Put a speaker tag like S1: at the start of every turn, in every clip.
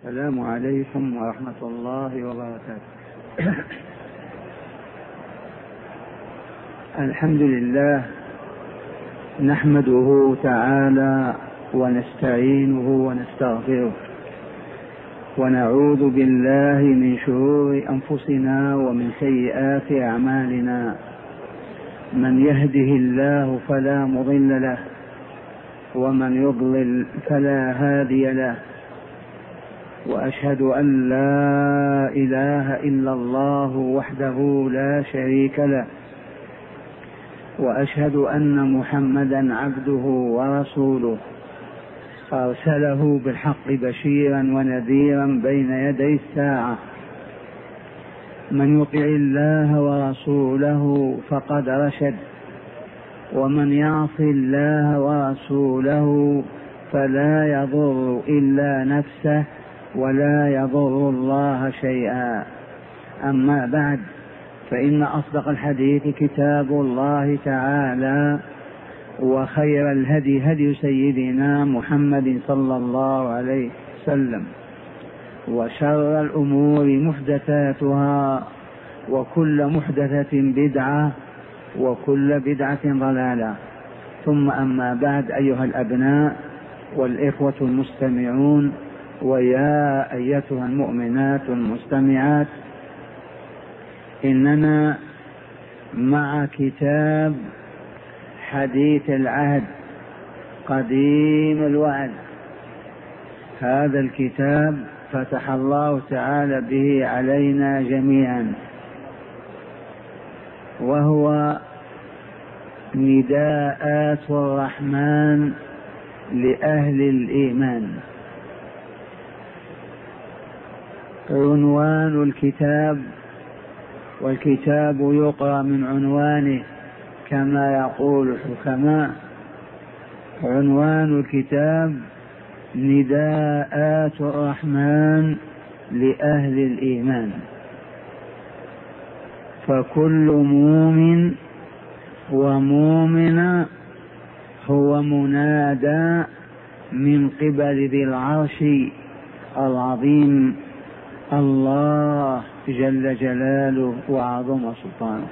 S1: السلام عليكم ورحمة الله وبركاته. الحمد لله نحمده تعالى ونستعينه ونستغفره ونعوذ بالله من شرور أنفسنا ومن سيئات أعمالنا. من يهده الله فلا مضل له ومن يضلل فلا هادي له، وأشهد أن لا إله إلا الله وحده لا شريك له، وأشهد أن محمدا عبده ورسوله أرسله بالحق بشيرا ونذيرا بين يدي الساعة. من يطع الله ورسوله فقد رشد، ومن يعص الله ورسوله فلا يضر إلا نفسه ولا يضر الله شيئا. أما بعد، فإن أصدق الحديث كتاب الله تعالى، وخير الهدي هدي سيدنا محمد صلى الله عليه وسلم، وشر الأمور محدثاتها، وكل محدثة بدعة، وكل بدعة ضلالة. ثم أما بعد، أيها الأبناء والإخوة المستمعون، ويا أيتها المؤمنات المستمعات، إننا مع كتاب حديث العهد قديم الوعد. هذا الكتاب فتح الله تعالى به علينا جميعا، وهو نداءات الرحمن لأهل الإيمان. عنوان الكتاب، والكتاب يقرأ من عنوانه كما يقول الحكماء، عنوان الكتاب نداءات الرحمن لأهل الإيمان. فكل مؤمن ومؤمنة هو منادى من قبل ذي العرش العظيم الله جل جلاله وعظم سلطانه.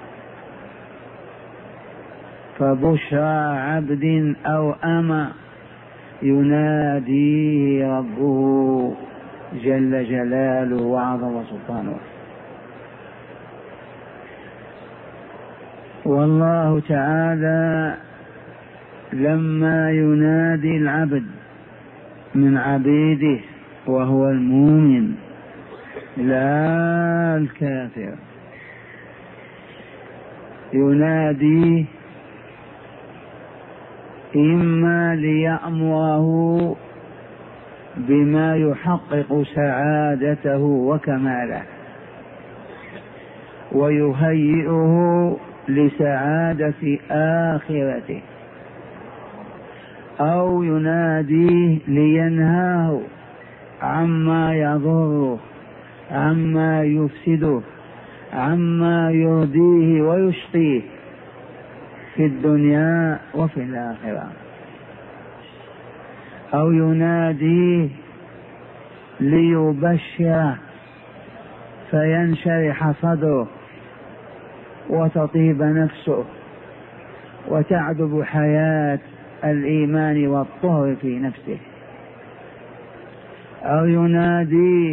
S1: فبشرى عبد أو أمة يناديه ربه جل جلاله وعظم سلطانه. والله تعالى لما ينادي العبد من عبيده وهو المؤمن لا الكافر، يناديه إما ليأمره بما يحقق سعادته وكماله ويهيئه لسعادة آخرته، أو يناديه لينهاه عما يضره، عما يفسده، عما يرضيه ويشقيه في الدنيا وفي الآخرة، أو يناديه ليبشره فينشرح صدره وتطيب نفسه وتعذب حياة الإيمان والطهر في نفسه، أو يناديه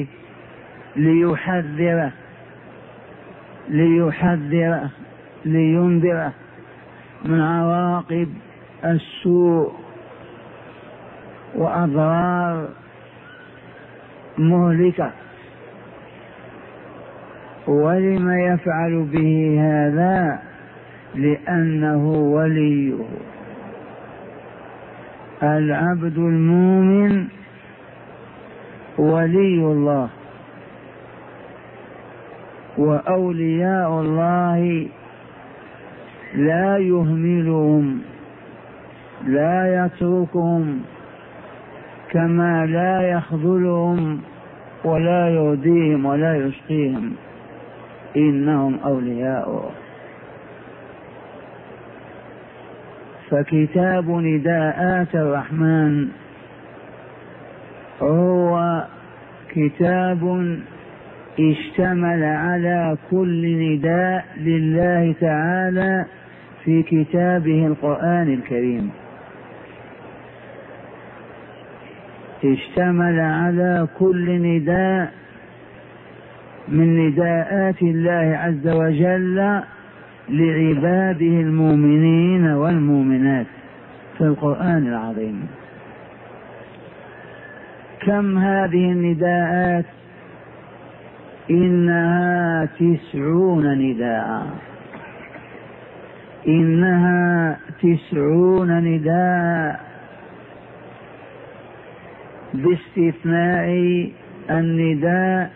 S1: ليحذره لينذره من عواقب السوء وأضرار مهلكة. ولم يفعل به هذا؟ لأنه وليه. العبد المؤمن ولي الله، وأولياء الله لا يهملهم، لا يتركهم، كما لا يخذلهم ولا يهديهم ولا يشقيهم، إنهم أولياؤه. فكتاب نداءات الرحمن هو كتاب اشتمل على كل نداء لله تعالى في كتابه القرآن الكريم، اشتمل على كل نداء من نداءات الله عز وجل لعباده المؤمنين والمؤمنات في القرآن العظيم. كم هذه النداءات؟ إنها 90 نداء، إنها 90 نداء باستثناء النداء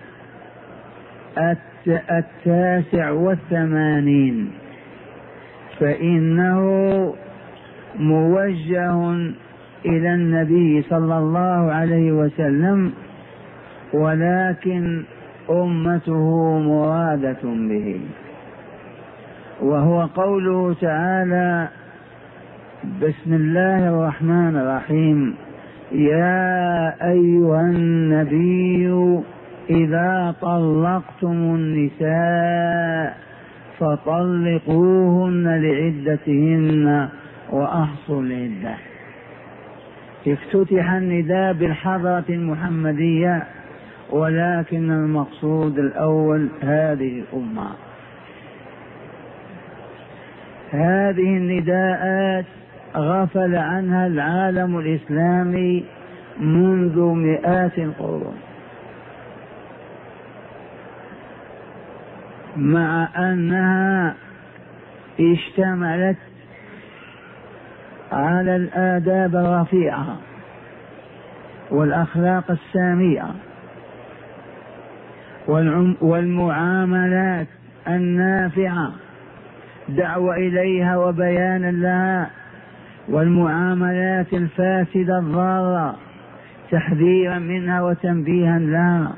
S1: 89 فإنه موجه إلى النبي صلى الله عليه وسلم، ولكن أمته مرادة به، وهو قوله تعالى: بسم الله الرحمن الرحيم، يا أيها النبي إذا طلقتم النساء فطلقوهن لعدتهن وأحصوا العدة. افتتح النداء بالحضرة المحمدية، ولكن المقصود الأول هذه الأمة. هذه النداءات غفل عنها العالم الإسلامي منذ مئات القرون، مع أنها اشتملت على الآداب الرفيعة والأخلاق السامية والمعاملات النافعة، دعوة إليها وبيانا لها، والمعاملات الفاسدة الضارة تحذيرا منها وتنبيها لها.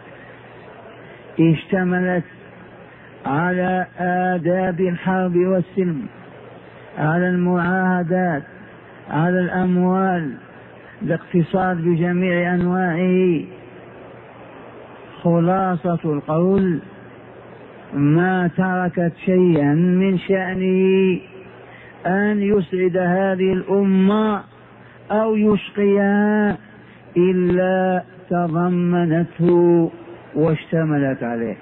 S1: اشتملت على آداب الحرب والسلم، على المعاهدات، على الأموال، الاقتصاد بجميع أنواعه. خلاصة القول: ما تركت شيئا من شأنه أن يسعد هذه الأمة أو يشقيها إلا تضمنته واشتملت عليه.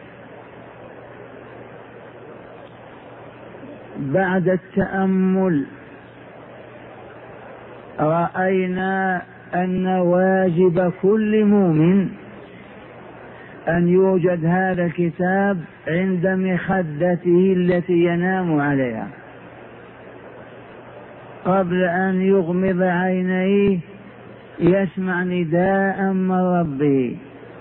S1: بعد التأمل رأينا أن واجب كل مؤمن أن يوجد هذا الكتاب عند مخدته التي ينام عليها، قبل أن يغمض عينيه يسمع نداء من ربه،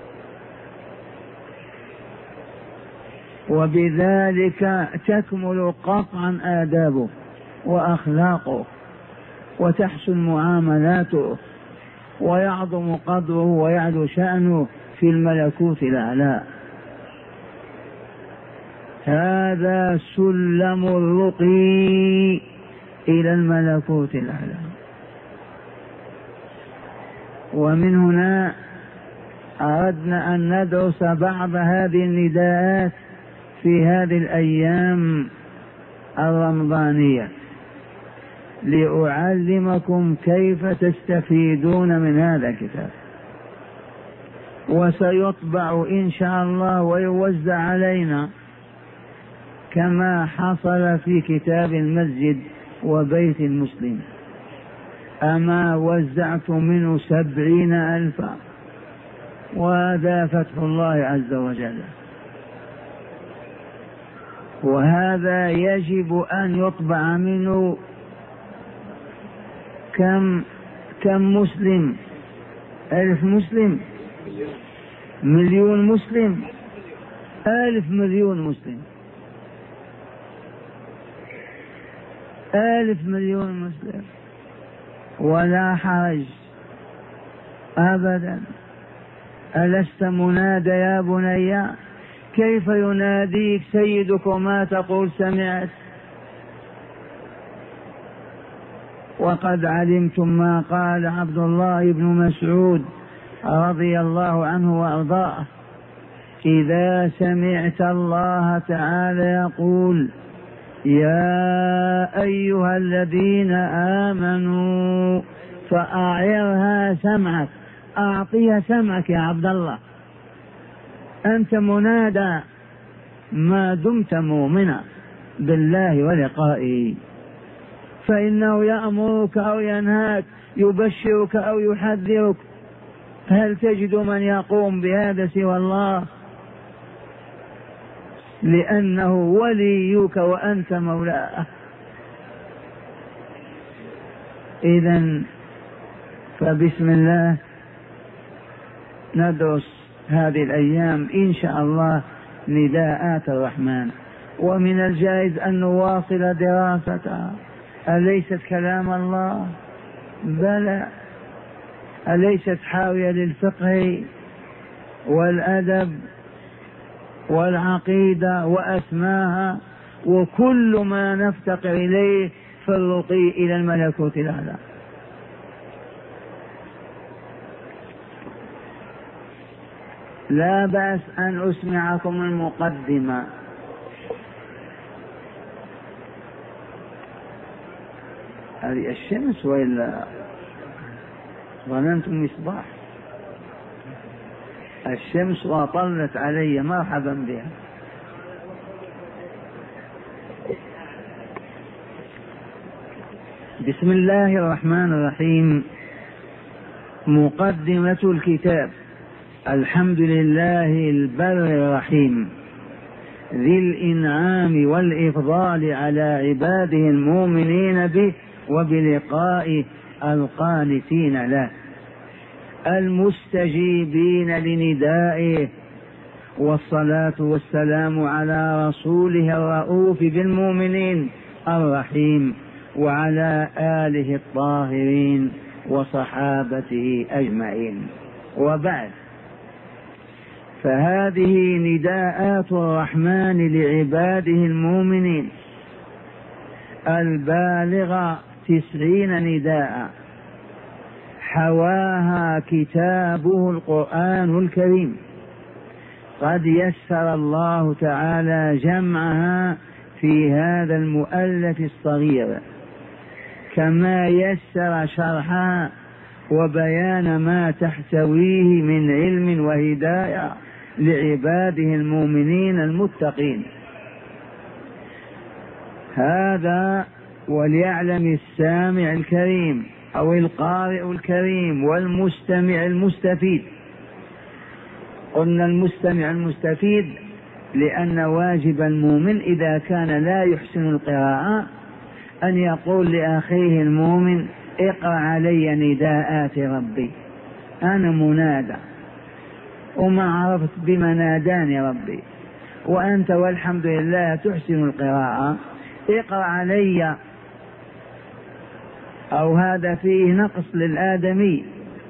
S1: وبذلك تكمل قطعا آدابه وأخلاقه، وتحسن معاملاته، ويعظم قدره ويعلو شأنه في الملكوت الأعلى. هذا سلم الرقي إلى الملكوت الأعلى. ومن هنا أردنا أن ندرس بعض هذه النداءات في هذه الأيام الرمضانية، لأعلمكم كيف تستفيدون من هذا الكتاب، وسيطبع إن شاء الله ويوزع علينا كما حصل في كتاب المسجد وبيت المسلم. أما وزعت منه 70,000، وهذا فتح الله عز وجل. وهذا يجب أن يطبع منه كم مسلم؟ 1000 مسلم، 1,000,000 مسلم، 1,000,000,000 مسلم، 1,000,000,000 مسلم، ولا حرج أبدا. ألست منادى يا بني؟ كيف يناديك سيدك وما تقول سمعت؟ وقد علمتم ما قال عبد الله بن مسعود رضي الله عنه وأرضاه: إذا سمعت الله تعالى يقول: يا أيها الذين آمنوا، فأعرها سمعك، أعطيها سمعك يا عبد الله، أنت منادى ما دمت مؤمنا بالله ولقائه، فإنه يأمرك أو ينهاك، يبشرك أو يحذرك. هل تجد من يقوم بهذا سوى الله؟ لأنه وليك وأنت مولاه. إذن فبسم الله ندرس هذه الأيام إن شاء الله نداءات الرحمن، ومن الجائز أن نواصل دراستها. أليست كلام الله؟ بلى. أليست حاوية للفقه والأدب والعقيدة وأسماها وكل ما نفتقر إليه في الرقي إلى الملكوت الأعلى؟ لا بأس أن أسمعكم المقدمة. هذه الشمس وإلا ظننتم مصباح؟ الشمس وطلت علي، مرحبا بها. بسم الله الرحمن الرحيم. مقدمة الكتاب. الحمد لله البر الرحيم ذي الإنعام والإفضال على عباده المؤمنين به وبلقاء القانتين له، المستجيبين لندائه، والصلاة والسلام على رسوله الرؤوف بالمؤمنين الرحيم، وعلى آله الطاهرين وصحابته أجمعين. وبعد، فهذه نداءات الرحمن لعباده المؤمنين البالغة 90 نداء، حواها كتابه القرآن الكريم. قد يسر الله تعالى جمعها في هذا المؤلف الصغير، كما يسر شرحها وبيان ما تحتويه من علم وهداية لعباده المؤمنين المتقين. هذا وليعلم السامع الكريم أو القارئ الكريم والمستمع المستفيد. قلنا المستمع المستفيد لأن واجب المؤمن إذا كان لا يحسن القراءة أن يقول لأخيه المؤمن: اقرأ علي نداءات ربي، أنا منادى وما عرفت بما ناداني ربي، وأنت والحمد لله تحسن القراءة، اقرأ علي. أو هذا فيه نقص للآدمي،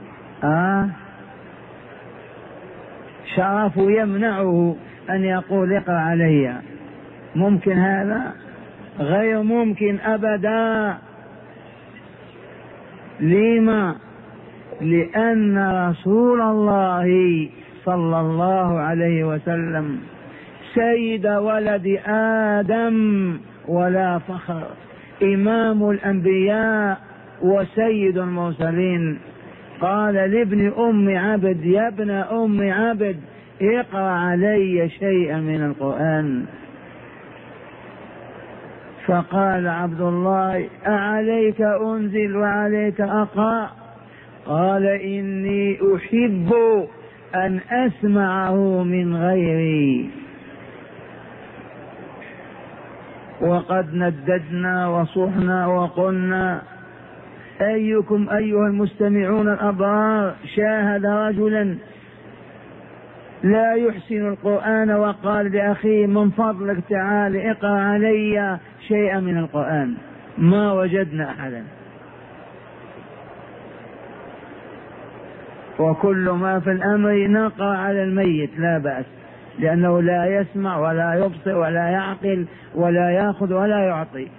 S1: شرف يمنعه أن يقول اقرأ علي. ممكن هذا؟ غير ممكن أبدا. لما؟ لأن رسول الله صلى الله عليه وسلم سيد ولد آدم ولا فخر، إمام الأنبياء وسيد المرسلين، قال لابن أم عبد: يا ابن أم عبد اقرأ علي شيئا من القرآن. فقال عبد الله: أعليك أنزل وعليك أقرأ؟ قال: إني أحب أن أسمعه من غيري. وقد نددنا وصحنا وقلنا: أيكم أيها المستمعون الأبرار شاهد رجلا لا يحسن القرآن وقال لأخيه: من فضلك تعال اقرأ علي شيئا من القرآن؟ ما وجدنا أحدا. وكل ما في الأمر نقرأ على الميت لا بأس، لأنه لا يسمع ولا يبصر ولا يعقل ولا يأخذ ولا يعطي.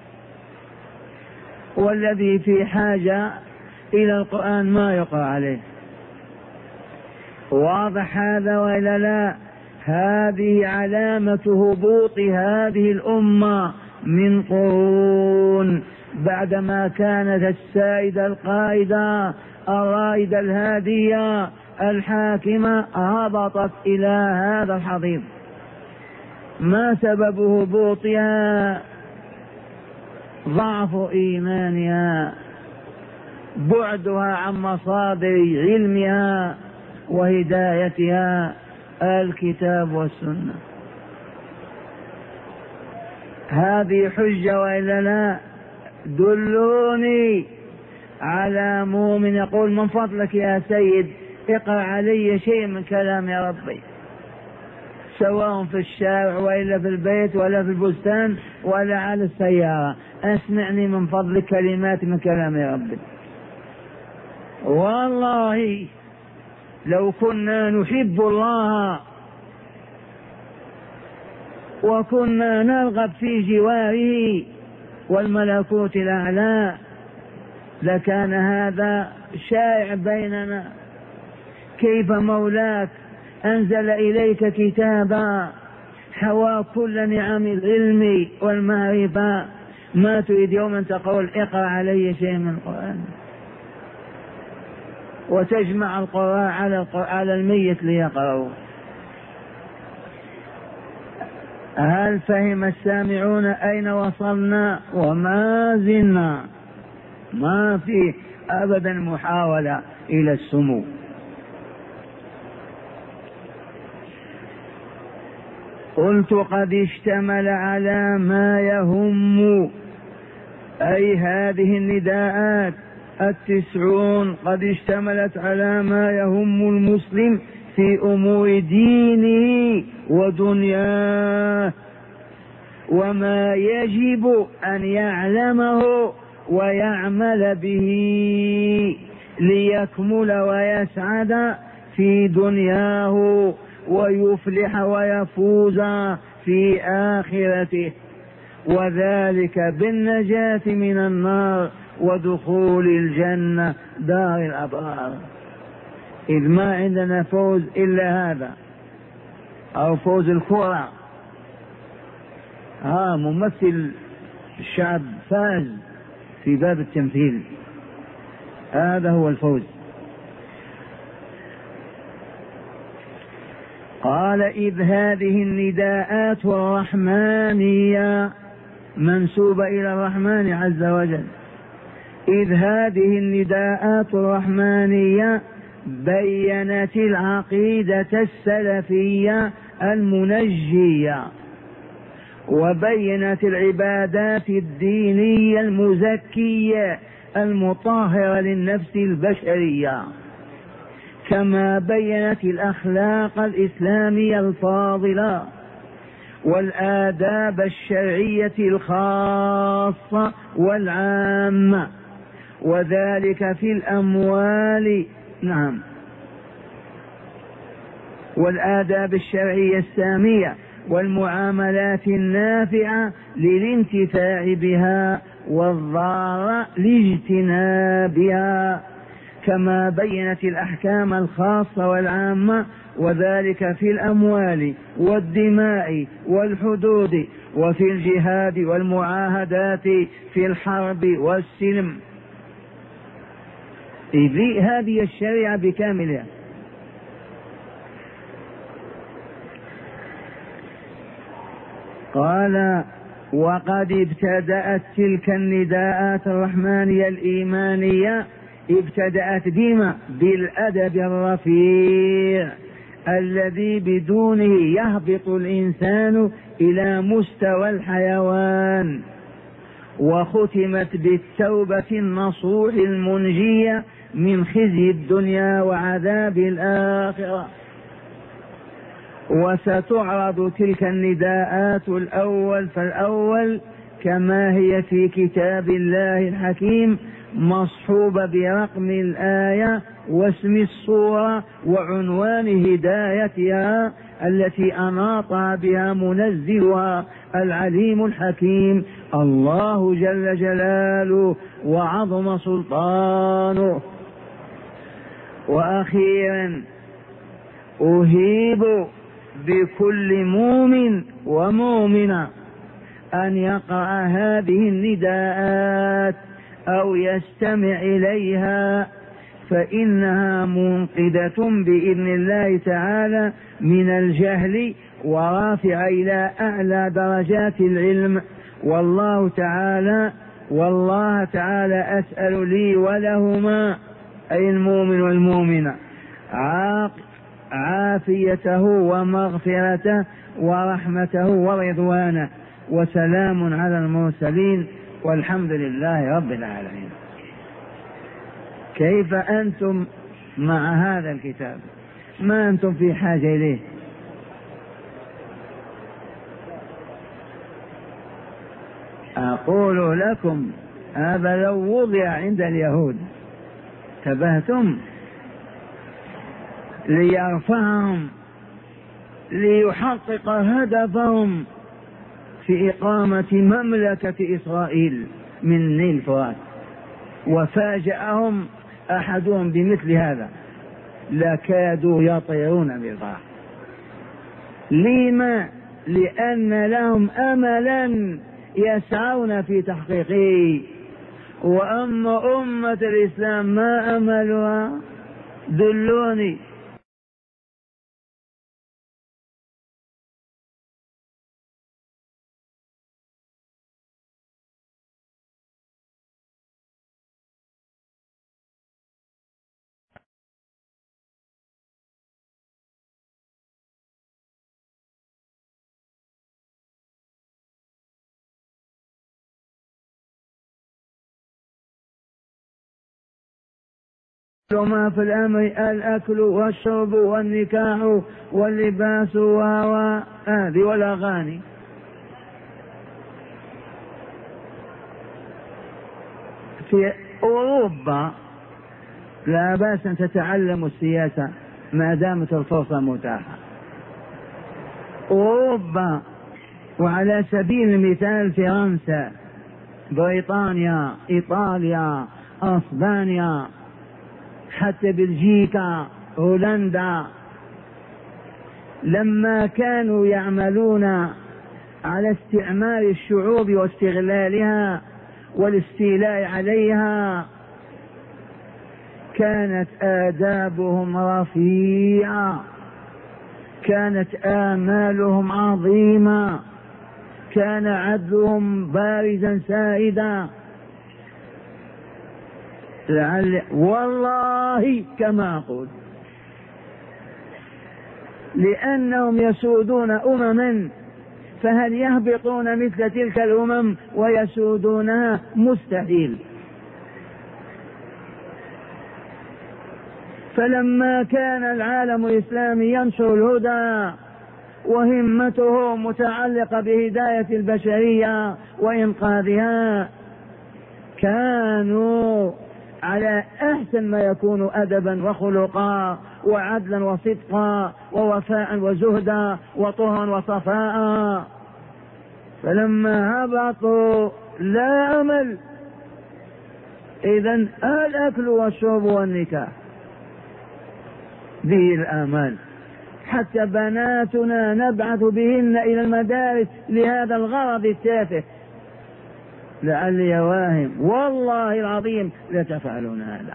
S1: والذي في حاجة إلى القرآن ما يقرأ عليه. واضح هذا وإلا لا؟ هذه علامة هبوط هذه الأمة من قرون، بعدما كانت السائدة القائدة الرائدة الهادية الحاكمة هبطت إلى هذا الحضيض. ما سبب هبوطها؟ ضعف إيمانها، بعدها عن مصادر علمها وهدايتها الكتاب والسنة. هذه حجة وإلا لا؟ دلوني على مؤمن يقول من فضلك يا سيد اقرأ علي شيء من كلام يا ربي، سواء في الشارع وإلا في البيت ولا في البستان ولا على السيارة، اسمعني من فضلك كلمات من كلام يا ربي. والله لو كنا نحب الله وكنا نرغب في جواره والملكوت الأعلى لكان هذا شائع بيننا. كيف مولاك أنزل إليك كتابا حوى كل نعم العلم والمعرفة، ما تريد يوما تقول اقرأ علي شيء من القرآن وتجمع القراء على الميت ليقرأوا؟ هل فهم السامعون أين وصلنا؟ وما زلنا، ما في أبدا محاولة إلى السمو. قلت قد اشتمل على ما يهم، أي هذه النداءات 90 قد اشتملت على ما يهم المسلم في أمور دينه ودنياه، وما يجب أن يعلمه ويعمل به ليكمل ويسعد في دنياه ويفلح ويفوز في آخرته، وذلك بالنجاة من النار ودخول الجنة دار الأبرار. إذ ما عندنا فوز إلا هذا، أو فوز الكرة، ممثل الشعب فاز في باب التمثيل، هذا هو الفوز. قال إذ هذه النداءات الرحمانية منسوبة إلى الرحمن عز وجل، إذ هذه النداءات الرحمانية بينت العقيدة السلفية المنجية، وبينت العبادات الدينية المزكية المطهرة للنفس البشرية، كما بينت الأخلاق الإسلامية الفاضلة والآداب الشرعية الخاصة والعامة، وذلك في الأموال والآداب الشرعية السامية والمعاملات النافعة للانتفاع بها والضارة لاجتنابها، كما بينت الأحكام الخاصة والعامة، وذلك في الأموال والدماء والحدود وفي الجهاد والمعاهدات في الحرب والسلم. هذه الشريعة بكاملها. قال وقد ابتدأت تلك النداءات الرحمانية الإيمانية، ابتدأت بما؟ بالأدب الرفيع الذي بدونه يهبط الإنسان إلى مستوى الحيوان، وختمت بالتوبة النصوح المنجية من خزي الدنيا وعذاب الآخرة. وستعرض تلك النداءات الأول فالأول كما هي في كتاب الله الحكيم، مصحوبة برقم الآية واسم الصورة وعنوان هدايتها التي أناط بها منزلها العليم الحكيم الله جل جلاله وعظم سلطانه. وأخيرا أهيب بكل مؤمن ومؤمنة أن يقرأ هذه النداءات أو يستمع إليها، فإنها منقذة بإذن الله تعالى من الجهل ورافع إلى أعلى درجات العلم. والله تعالى أسأل لي ولهما، أي المؤمن والمؤمنة، عافيته ومغفرته ورحمته ورضوانه، وسلام على المرسلين، والحمد لله رب العالمين. كيف أنتم مع هذا الكتاب؟ ما أنتم في حاجة إليه؟ أقول لكم هذا لو وضع عند اليهود تبهتم، ليرفعهم ليحقق هدفهم في إقامة مملكة إسرائيل من نيل فرات، وفاجأهم أحدهم بمثل هذا لكادوا يطيرون بالفرح. لما؟ لأن لهم أملا يسعون في تحقيقه، وأما أمة الإسلام ما أملها؟ دلوني. ما في الأمر الأكل والشرب والنكاح واللباس وهذه والأغاني. في أوروبا لا بأس أن تتعلموا السياسة ما دامت الفرصة متاحة. أوروبا، وعلى سبيل المثال فرنسا، بريطانيا، إيطاليا، أسبانيا، حتى بلجيكا، هولندا، لما كانوا يعملون على استعمار الشعوب واستغلالها والاستيلاء عليها كانت آدابهم رفيعة، كانت آمالهم عظيمة، كان عدلهم بارزا سائدا. والله كما أقول، لأنهم يسودون أمما، فهل يهبطون مثل تلك الأمم ويسودونها؟ مستحيل. فلما كان العالم الإسلامي ينشر الهدى وهمته متعلقة بهداية البشرية وإنقاذها، كانوا على أحسن ما يكون أدبا وخلقا وعدلا وصدقا ووفاء وزهدا وطهرا وصفاء. فلما هبطوا لا أمل. إذن الأكل والشرب والنكاح به الآمال، حتى بناتنا نبعث بهن إلى المدارس لهذا الغرض التافه. لعلي واهم والله العظيم لتفعلون هذا.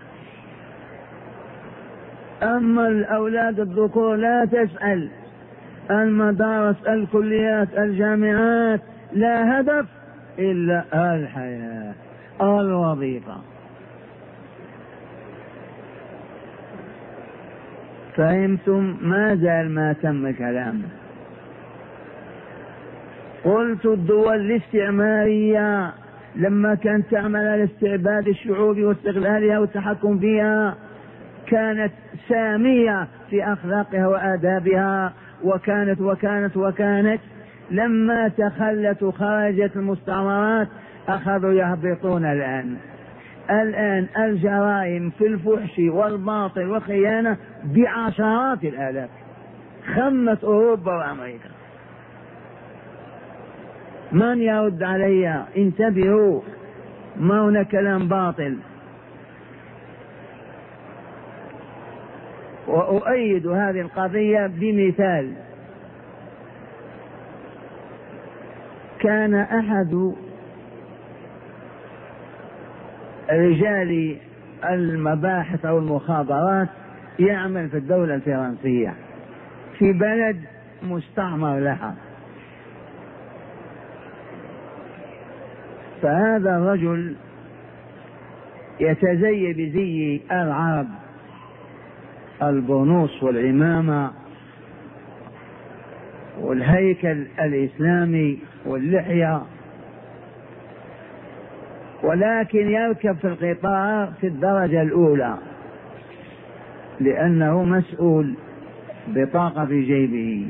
S1: أما الأولاد الذكور لا تسأل، المدارس، الكليات، الجامعات، لا هدف إلا الحياة، الوظيفة. فهمتم؟ ما زال ما تم كلام. قلت الدول الاستعمارية لما كانت تعمل على استعباد الشعوب واستغلالها والتحكم فيها كانت سامية في أخلاقها وآدابها، وكانت لما تخلت وخرجت المستعمرات أخذوا يهبطون. الآن الجرائم في الفحش والباطل والخيانة بعشرات الآلاف، خمت أوروبا وأمريكا. من يرد علي؟ انتبهوا، ما هنا كلام باطل. وأؤيد هذه القضية بمثال. كان أحد رجال المباحث أو المخابرات يعمل في الدولة الفرنسية في بلد مستعمر لها، فهذا الرجل يتزي بزي العرب، البرنوس والعمامة والهيكل الإسلامي واللحية، ولكن يركب في القطار في الدرجة الأولى لأنه مسؤول، بطاقة في جيبه،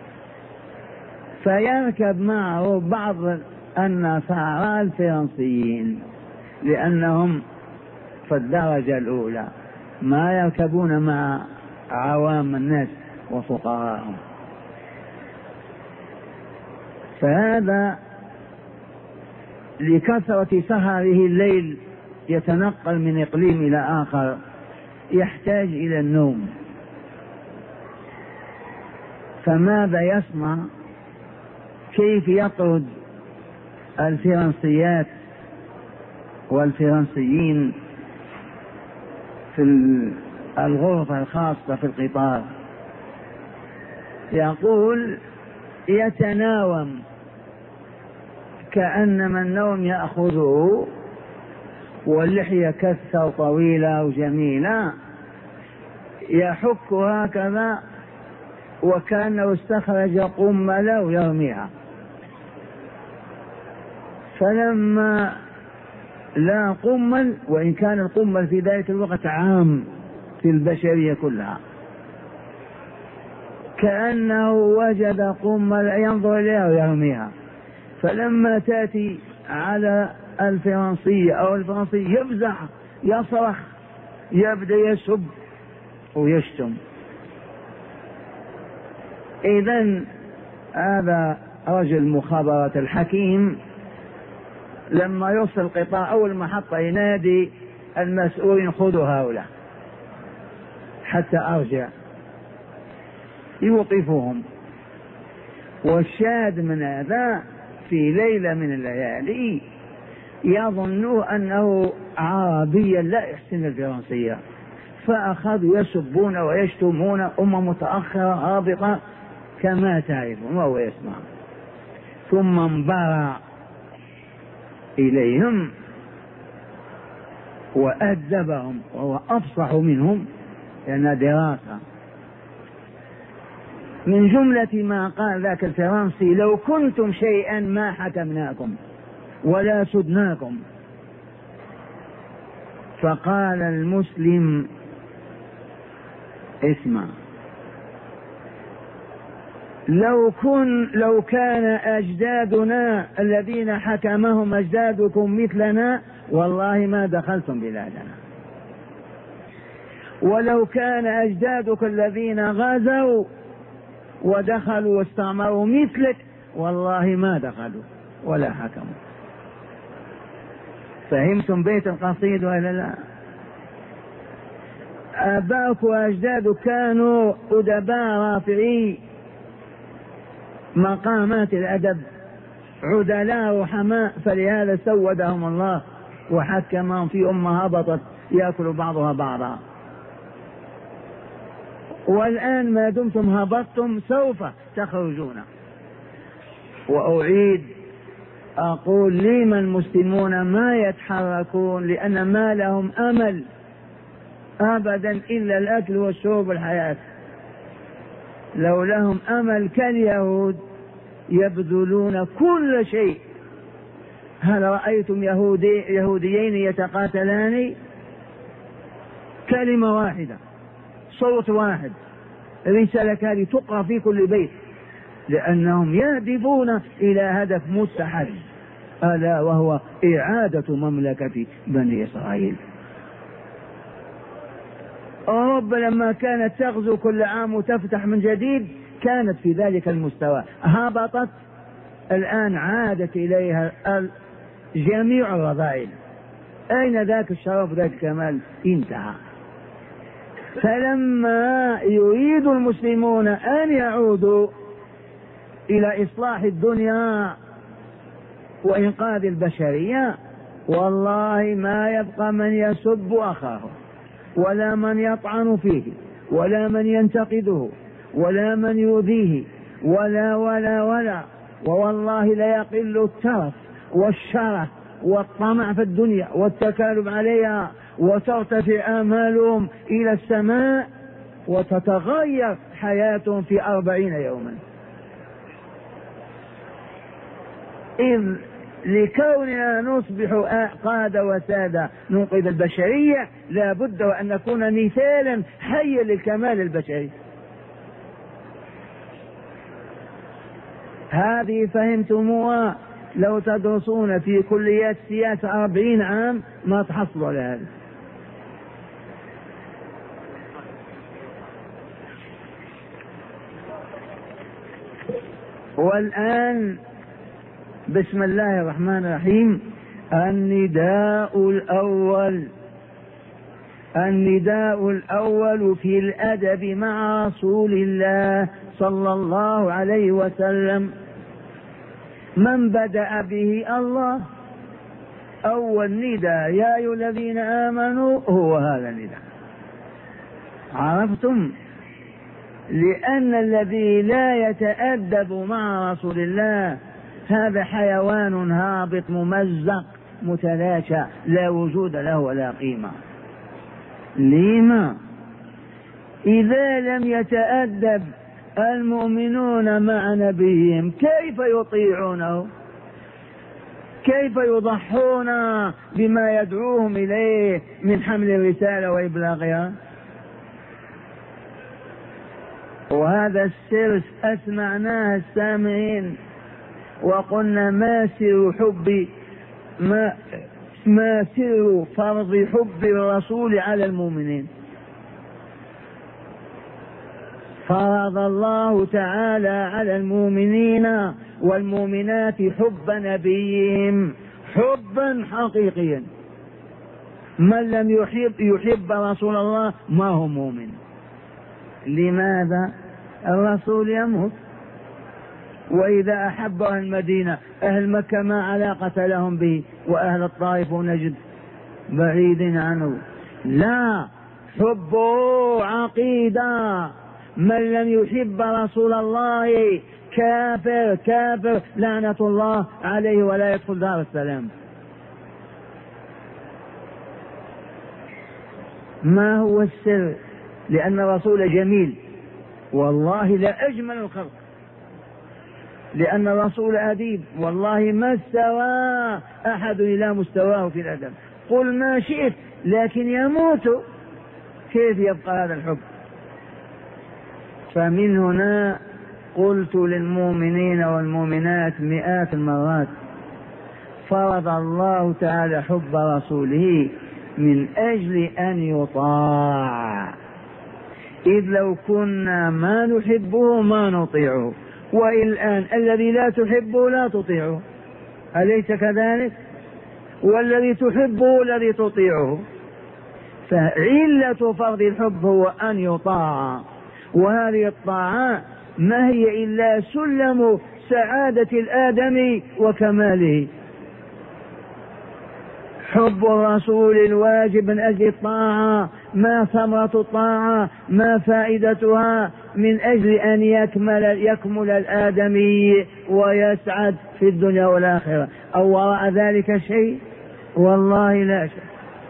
S1: فيركب معه بعض النصارى الفرنسيين لأنهم في الدرجة الأولى، ما يركبون مع عوام الناس وفقراءهم. فهذا لكثرة سهره الليل يتنقل من إقليم إلى آخر يحتاج إلى النوم، فماذا يصنع؟ كيف يطرد الفرنسيات والفرنسيين في الغرفة الخاصة في القطار؟ يقول يتناوم كأنما النوم يأخذه، واللحية كثة طويلة وجميلة، يحك هكذا وكأنه استخرج قملة ويرميها. فلما لا قمل، وإن كان القمل في ذلك الوقت عام في البشرية كلها، كأنه وجد قمل ينظر إليها ويرميها. فلما تأتي على الفرنسية أو الفرنسي يفزع يصرخ، يبدأ يسب ويشتم. إذن هذا رجل مخابرات الحكيم لما يوصل القطار أول محطة ينادي المسؤولين خذوا هؤلاء حتى أرجع، يوقفهم. والشاهد من هذا في ليلة من الليالي يظنوا أنه عربيا لا يحسن الفرنسية، فأخذوا يسبون ويشتمون متأخرة هابطة كما تعرفون وهو يسمع، ثم انبرع إليهم وأدبهم، وهو أفصح منهم لأنها دراسة. من جملة ما قال ذاك الفرنسي: لو كنتم شيئا ما حكمناكم ولا سدناكم. فقال المسلم: اسمع، لو كان أجدادنا الذين حكمهم أجدادكم مثلنا والله ما دخلتم بلادنا، ولو كان أجدادك الذين غزوا ودخلوا واستعمروا مثلك والله ما دخلوا ولا حكموا. فهمتم بيت القصيد ولا لا؟ آباؤك وأجدادك كانوا أدباء رافعي مقامات الأدب، عدلاء رحماء، فلهذا سودهم الله وحكمهم في أمة هبطت يأكل بعضها بعضا. والآن ما دمتم هبطتم سوف تخرجون. وأعيد أقول: لما المسلمون ما يتحركون؟ لأن ما لهم أمل أبدا إلا الأكل والشرب والحياة. لو لهم أمل كاليهود يبذلون كل شيء. هل رأيتم يهوديين يتقاتلان؟ كلمة واحدة، صوت واحد، رسالة هذه تقرأ في كل بيت، لأنهم يهدفون إلى هدف متحد، ألا وهو إعادة مملكة بني إسرائيل. أوروبا لما كانت تغزو كل عام وتفتح من جديد كانت في ذلك المستوى، هبطت، الآن عادت إليها جميع الرذائل. أين ذاك الشرف ذاك الكمال؟ انتهى. فلما يريد المسلمون أن يعودوا إلى إصلاح الدنيا وإنقاذ البشرية، والله ما يبقى من يسب أخاه ولا من يطعن فيه ولا من ينتقده ولا من يؤذيه ولا ولا ولا، ووالله لا يقل الترف والشرف والطمع في الدنيا والتكالب عليها، وترتفع آمالهم إلى السماء وتتغير حياتهم في 40 يوما. إذ لكوننا نصبح قادة وسادة ننقذ البشرية لا بد وأن نكون مثالا حيا للكمال البشري. هذه فهمتموها؟ لو تدرسون في كليات السياسة 40 عام ما تحصلوا على هذا. والآن بسم الله الرحمن الرحيم. النداء الأول في الأدب مع رسول الله صلى الله عليه وسلم. من بدأ به؟ الله. أول نداء يا أيها الذين آمنوا هو هذا النداء. عرفتم؟ لأن الذي لا يتأدب مع رسول الله هذا حيوان هابط ممزق متلاشى لا وجود له ولا قيمة. لما؟ إذا لم يتأدب المؤمنون مع نبيهم كيف يطيعونه؟ كيف يضحون بما يدعوهم إليه من حمل الرسالة وإبلاغها؟ وهذا السر أسمعناه السامعين وقلنا ما سر فرض حب الرسول على المؤمنين. فرض الله تعالى على المؤمنين والمؤمنات حب نبيهم حبا حقيقيا. من لم يحب رسول الله ما هو مؤمن. لماذا؟ الرسول يموت، وإذا أحب أهل المدينة أهل مكة ما علاقة لهم به، وأهل الطائف ونجد بعيد عنه. لا، حبه عقيدة. من لم يحب رسول الله كافر كافر لعنة الله عليه ولا يدخل دار السلام. ما هو السر؟ لأن الرسول جميل، والله لا أجمل الخلق. لأن الرسول أديب، والله ما استوى أحد إلى مستواه في الأدب. قل ما شئت لكن يموت، كيف يبقى هذا الحب؟ فمن هنا قلت للمؤمنين والمؤمنات مئات المرات فرض الله تعالى حب رسوله من أجل أن يطاع. إذ لو كنا ما نحبه ما نطيعه، والآن الذي لا تحبه لا تطيعه، أليس كذلك؟ والذي تحبه الذي تطيعه. فعلة فرض الحب هو أن يطاع، وهذه الطاعة ما هي إلا سلم سعادة الآدمي وكماله. حب الرسول الواجب من أجل الطاعة. ما ثمرة الطاعة؟ ما فائدتها؟ من أجل أن يكمل الآدمي ويسعد في الدنيا والآخرة. أو وراء ذلك شيء؟ والله لا شيء.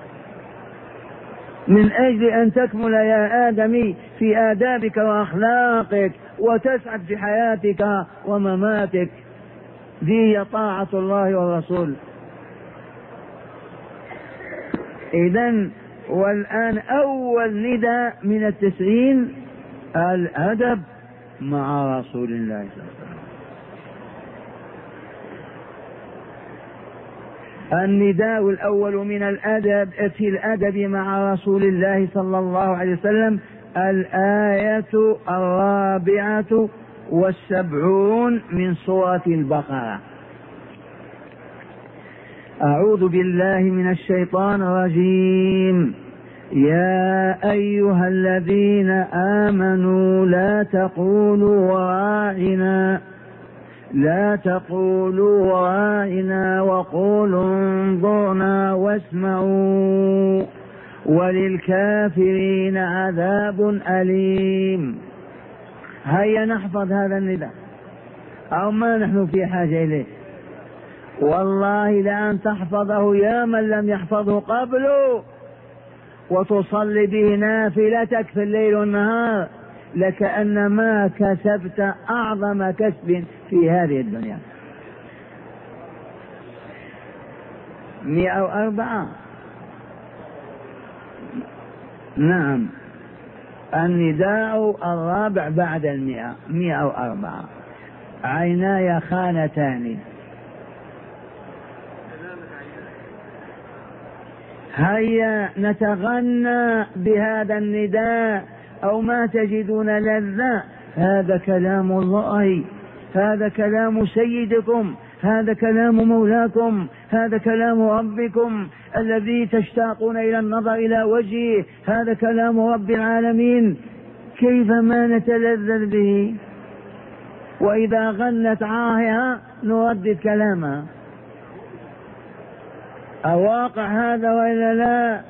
S1: من أجل أن تكمل يا آدمي في آدابك وأخلاقك وتسعد في حياتك ومماتك، دي طاعة الله والرسول. إذن والآن أول نداء من 90 الأدب مع رسول الله صلى الله عليه وسلم. النداء الأول من الأدب في الأدب مع رسول الله صلى الله عليه وسلم الآية 74 من سورة البقرة. أعوذ بالله من الشيطان الرجيم. يا أيها الذين آمنوا لا تقولوا راعنا وقولوا انظرنا واسمعوا وللكافرين عذاب أليم. هيا نحفظ هذا النداء، أو ما نحن في حاجة إليه؟ والله لأن تحفظه يا من لم يحفظه قبله وتصلي به نافلتك في الليل والنهار لكأنما كسبت أعظم كسب في هذه الدنيا. 104. نعم، النداء الرابع بعد 104. عيناي خانتان. هيا نتغنى بهذا النداء أو ما تجدون لذة. هذا كلام الله، هذا كلام سيدكم، هذا كلام مولاكم، هذا كلام ربكم الذي تشتاقون إلى النظر إلى وجهه، هذا كلام رب العالمين. كيف ما نتلذذ به؟ وإذا غنت عاهها نردد كلامها. أواقع هذا وإلا لا؟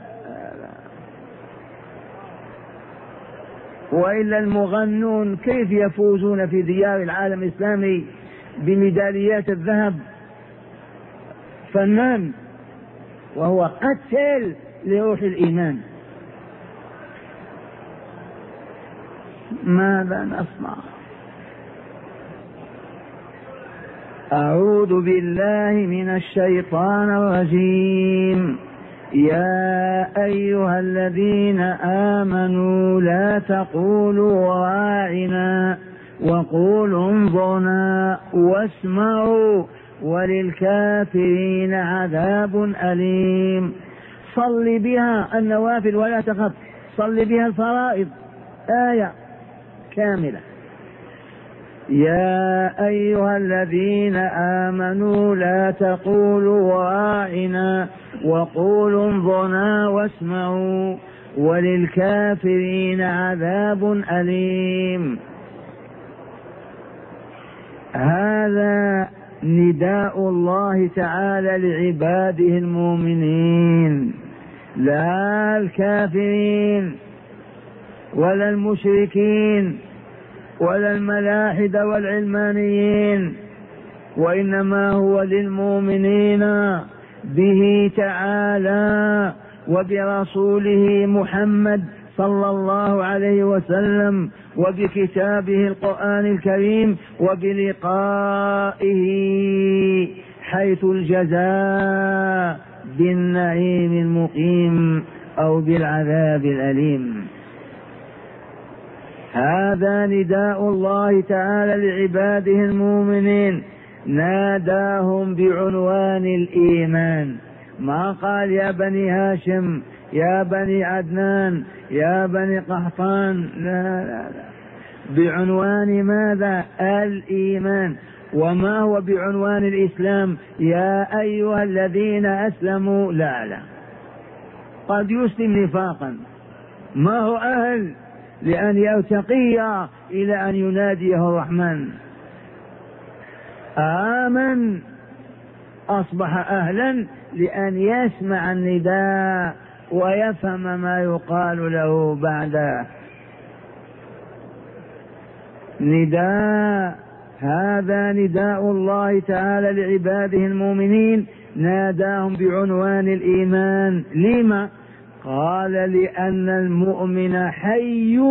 S1: وإلا المغنون كيف يفوزون في ديار العالم الإسلامي بميداليات الذهب؟ فنان وهو قتل لروح الإيمان. ماذا نصنع؟ أعوذ بالله من الشيطان الرجيم. يا أيها الذين آمنوا لا تقولوا راعنا وقولوا انظرنا واسمعوا وللكافرين عذاب أليم. صل بها النوافل ولا تخف، صل بها الفرائض. آية كاملة. يا أيها الذين آمنوا لا تقولوا راعنا وقولوا انظرنا واسمعوا وللكافرين عذاب أليم. هذا نداء الله تعالى لعباده المؤمنين، لا الكافرين ولا المشركين ولا الملاحدة والعلمانيين، وإنما هو للمؤمنين به تعالى وبرسوله محمد صلى الله عليه وسلم وبكتابه القرآن الكريم وبلقائه حيث الجزاء بالنعيم المقيم أو بالعذاب الأليم. هذا نداء الله تعالى لعباده المؤمنين، ناداهم بعنوان الإيمان، ما قال يا بني هاشم يا بني عدنان يا بني قحطان، لا لا لا، بعنوان ماذا؟ الإيمان. وما هو بعنوان الإسلام؟ يا أيها الذين أسلموا، لا لا، قد يسلم نفاقا، ما هو أهل لأن يرتقي إلى أن يناديه الرحمن. آمن أصبح أهلا لأن يسمع النداء ويفهم ما يقال له بعده. نداء، هذا نداء الله تعالى لعباده المؤمنين، ناداهم بعنوان الإيمان. لما؟ قال لأن المؤمن حي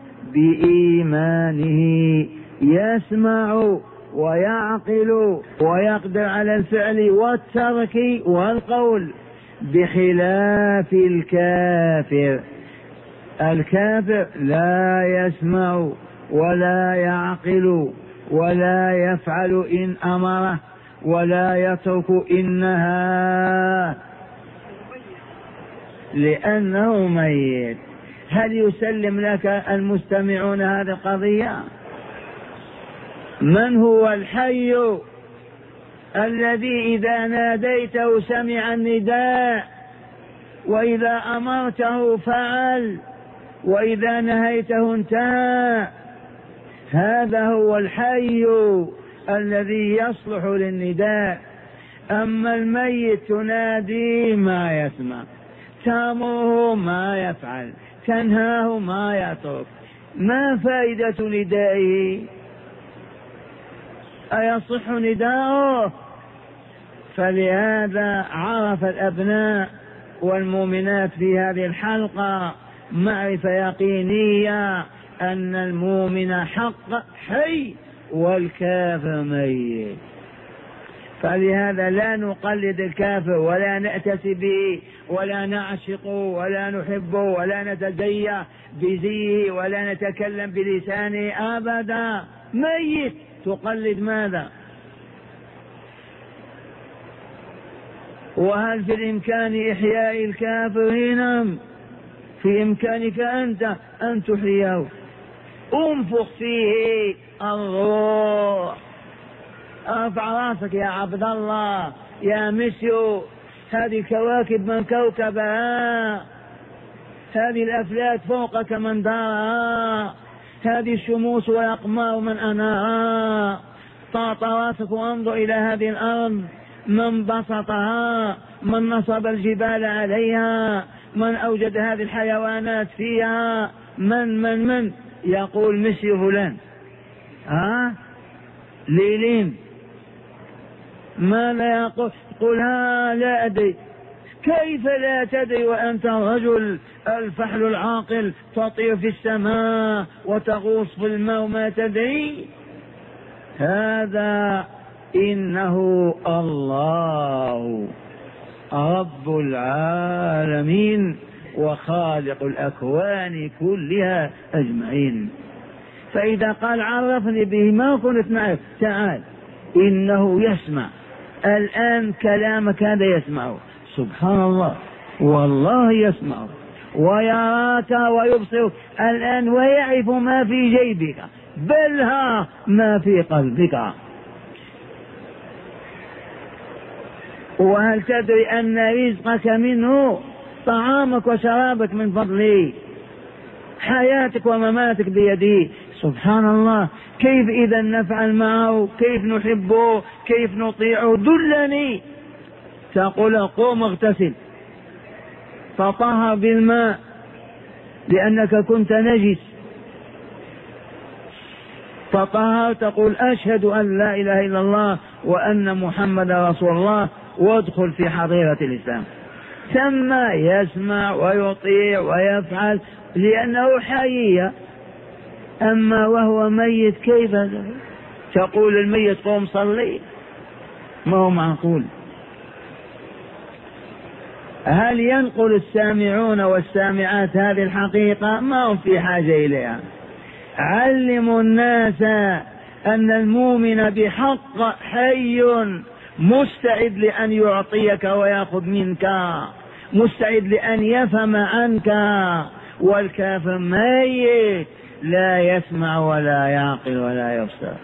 S1: بإيمانه، يسمع ويعقل ويقدر على الفعل والترك والقول، بخلاف الكافر. الكافر لا يسمع ولا يعقل ولا يفعل إن أمره ولا يترك إن نهاه لأنه ميت. هل يسلم لك المستمعون هذه القضية؟ من هو الحي الذي إذا ناديته سمع النداء وإذا أمرته فعل، وإذا نهيته انتهى. هذا هو الحي الذي يصلح للنداء. أما الميت تناديه ما يسمع، تأمره ما يفعل، تنهاه ما يترك. ما فائدة ندائه؟ أيصح نداؤه؟ فلهذا عرف الأبناء والمؤمنات في هذه الحلقة معرفة يقينية أن المؤمن حق حي والكافر ميت. فلهذا لا نقلد الكافر ولا نأتسي به ولا نعشقه ولا نحبه ولا نتزيى بزيه ولا نتكلم بلسانه أبدا. ميت تقلد ماذا؟ وهل في الإمكان إحياء الكافر؟ نعم، في إمكانك أنت أن تحييه. انفخ فيه الروح. ارفع راسك يا عبد الله يا مسيو. هذه الكواكب من كوكبها، هذه الأفلاك فوقك من دارها، هذه الشموس والأقمار من أناها. طاط راسك وانظر إلى هذه الأرض، من بسطها، من نصب الجبال عليها، من أوجد هذه الحيوانات فيها، من يقول مسيو فلان ليلين. ماذا يقول؟ قل لا أدري. كيف لا تدري وأنت رجل الفحل العاقل تطير في السماء وتغوص في الماء ما تدري؟ هذا إنه الله رب العالمين وخالق الأكوان كلها أجمعين. فإذا قال عرفني به ما كنت نعرف، تعال إنه يسمع الآن كلامك هذا يسمعه. سبحان الله، والله يسمعه ويراك ويبصر الآن ويعرف ما في جيبك بل ما في قلبك. وهل تدري أن رزقك منه؟ طعامك وشرابك من فضله، حياتك ومماتك بيده. سبحان الله، كيف إذا نفعل معه؟ كيف نحبه؟ كيف نطيعه؟ دلني. تقول قوم اغتسل، تطهر بالماء لأنك كنت نجس، تطهر، تقول أشهد أن لا إله إلا الله وأن محمد رسول الله، وادخل في حظيرة الإسلام. ثم يسمع ويطيع ويفعل لأنه حي. أما وهو ميت كيف تقول الميت قوم صلي؟ ما هو معقول. هل ينقل السامعون والسامعات هذه الحقيقة؟ ما هم في حاجة إليها. علموا الناس أن المؤمن بحق حي مستعد لأن يعطيك ويأخذ منك، مستعد لأن يفهم عنك. والكافر ميت لا يسمع ولا يعقل ولا يبصر.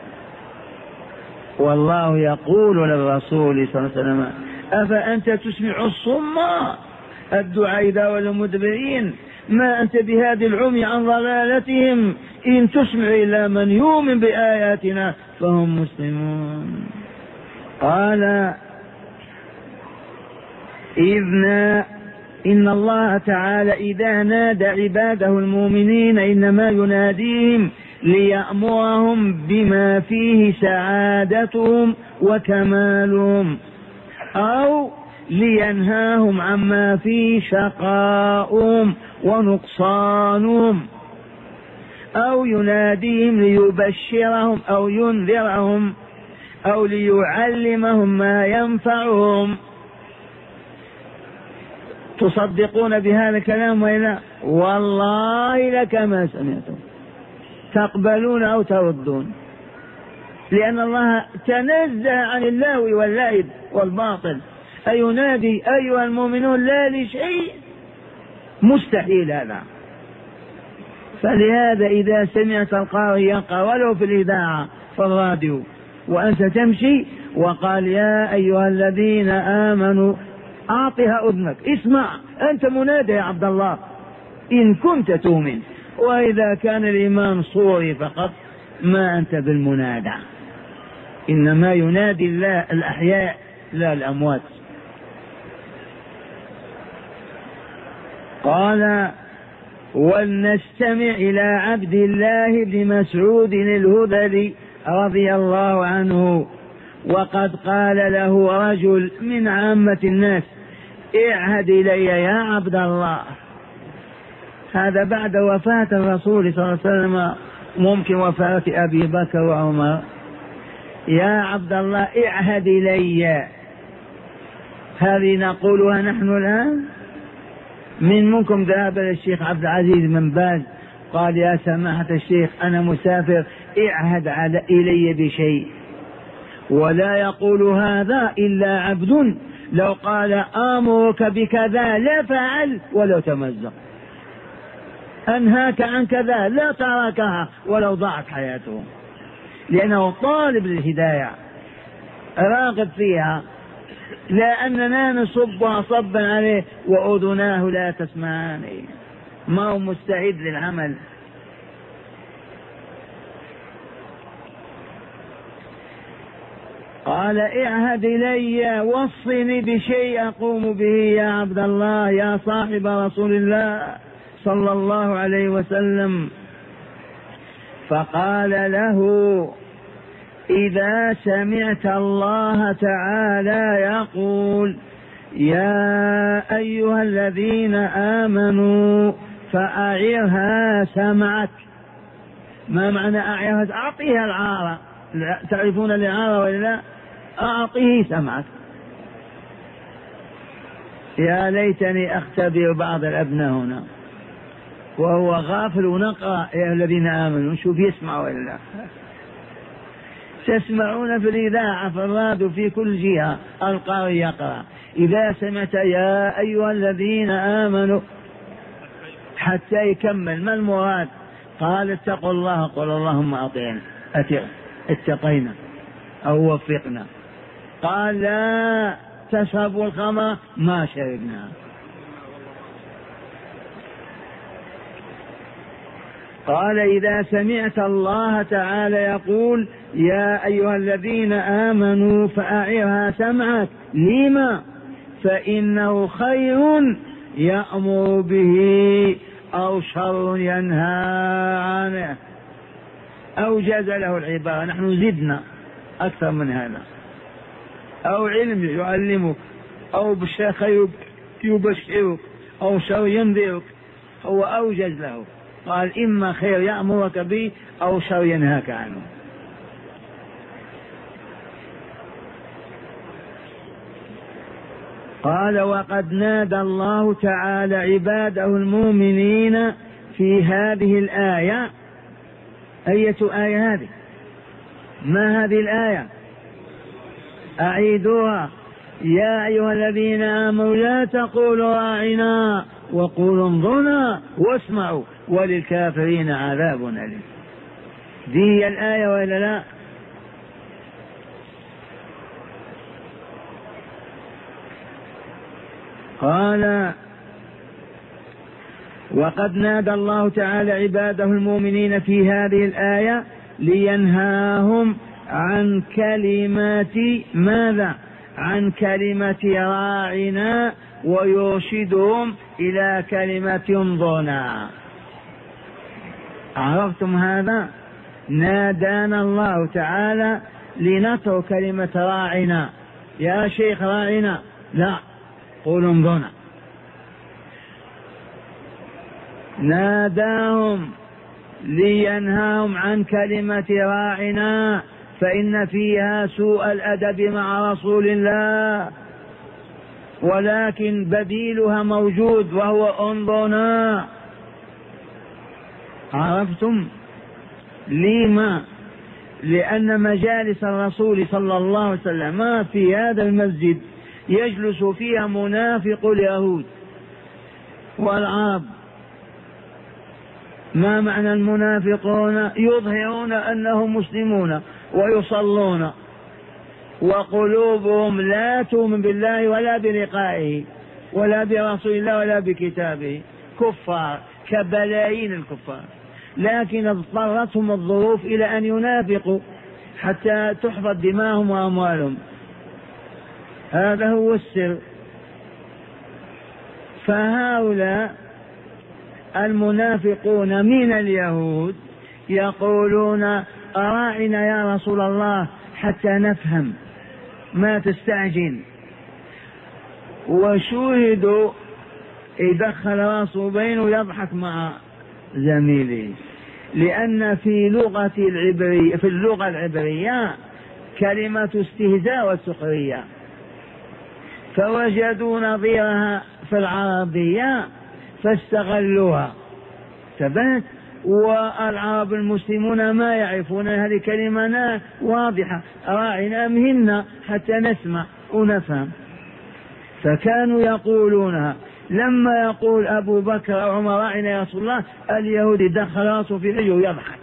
S1: والله يقول للرسول صلى الله عليه وسلم أفأنت تسمع الصم الدعاء إذا ولوا مدبرين؟ ما أنت بهذه العمي عن ضلالتهم إن تسمع إلا من يؤمن بآياتنا فهم مسلمون. قال إن الله تعالى إذا نادى عباده المؤمنين إنما يناديهم ليأمرهم بما فيه سعادتهم وكمالهم، أو لينهاهم عما فيه شقاؤهم ونقصانهم، أو يناديهم ليبشرهم أو ينذرهم أو ليعلمهم ما ينفعهم. تصدقون بهذا الكلام وإلا؟ والله لك ما سمعتم، تقبلون أو تردون، لأن الله تنزه عن اللهو واللعب والباطل. أينادي أيها المؤمنون لا لشيء؟ مستحيل هذا. فلهذا إذا سمعت القارئ يقرأ ولو في الإذاعة في الراديو وأنت تمشي وقال يا أيها الذين آمنوا أعطها أذنك، اسمع، أنت منادى يا عبد الله إن كنت تؤمن. وإذا كان الإيمان صوري فقط ما أنت بالمنادى، إنما ينادي الله الأحياء لا الأموات. قال ولنستمع إلى عبد الله بن مسعود الهذلي رضي الله عنه. وقد قال له رجل من عامة الناس اعهد إلي يا عبد الله، هذا بعد وفاة الرسول صلى الله عليه وسلم، ممكن وفاة أبي بكر وعمر. يا عبد الله اعهد إلي، هذه نقولها نحن الآن. من منكم ذهب إلى الشيخ عبد العزيز بن باز قال يا سماحة الشيخ أنا مسافر اعهد إلي بشيء؟ ولا يقول هذا إلا عبد لو قال آمرك بكذا لا فعل ولو تمزق، أنهاك عن كذا لا تركها ولو ضاعت حياته، لأنه طالب للهداية راغب فيها، لا أننا نصبها صبا عليه وأذناه لا تسمعان، ما هو مستعد للعمل. قال اعهد إلي وصني بشيء أقوم به يا عبد الله يا صاحب رسول الله صلى الله عليه وسلم. فقال له إذا سمعت الله تعالى يقول يا أيها الذين آمنوا فأعرها سمعك. ما معنى أعرها؟ أعطيها العارة، تعرفون الإعارة ولا لا؟ أعطيه سمعك. يا ليتني أختبر بعض الأبناء هنا وهو غافل ونقرأ يا الذين آمنوا، شوف يسمع ولا لا. تسمعون في الإذاعة في الراديو في كل جهة القارئ يقرأ إذا سمعت يا أيها الذين آمنوا حتى يكمل. ما المراد؟ قال اتقوا الله، قل اللهم أطيعنا، اتقينا أو وفقنا. قال لا تشربوا الخمر، ما شربنا. قال إذا سمعت الله تعالى يقول يا أيها الذين آمنوا فأعرها سمعك. لما؟ فإنه خير يأمر به أو شر ينهى عنه. أوجز له العبارة، نحن زدنا أكثر من هذا. أو علم يعلمك، أو خير يبشرك، أو شر ينذرك، هو أوجز له. قال إما خير يأمرك به أو شر ينهاك عنه. قال وقد نادى الله تعالى عباده المؤمنين في هذه الآية. أية آية هذه؟ ما هذه الآية؟ أعيدوها. يا أيها الذين آمنوا لا تقولوا راعنا وقولوا انظرنا واسمعوا وللكافرين عذاب أليم. دي هي الآية ولا لا؟ قال وقد نادى الله تعالى عباده المؤمنين في هذه الآية لينهاهم عن كلمة ماذا؟ عن كلمة راعنا ويرشدهم إلى كلمة انظرنا. عرفتم هذا؟ نادانا الله تعالى لنترك كلمة راعنا، يا شيخ راعنا، لا، قولوا انظرنا. ناداهم لينهاهم عن كلمة راعنا فإن فيها سوء الأدب مع رسول الله، ولكن بديلها موجود وهو انظرنا. عرفتم؟ لما؟ لأن مجالس الرسول صلى الله عليه وسلم ما في هذا المسجد يجلس فيها منافق اليهود والعرب. ما معنى المنافقون؟ يظهرون أنهم مسلمون ويصلون وقلوبهم لا تؤمن بالله ولا بلقائه ولا برسول الله ولا بكتابه، كفار كبلايين الكفار، لكن اضطرتهم الظروف إلى أن ينافقوا حتى تحفظ دماءهم وأموالهم. هذا هو السر. فهؤلاء المنافقون من اليهود يقولون أراعنا يا رسول الله حتى نفهم، ما تستعجل. وشوهدوا يدخل راسه بينه يضحك مع زميله، لأن في اللغة العبرية كلمة استهزاء والسخرية، فوجدوا نظيرها في العربية فاستغلوها. تبت. والعرب المسلمون ما يعرفون هذه كلمة واضحة، راعنا أمهلنا حتى نسمع ونفهم، فكانوا يقولونها. لما يقول أبو بكر أو عمر راعنا يا رسول الله، اليهودي دخل راسه في حجه ويضحك.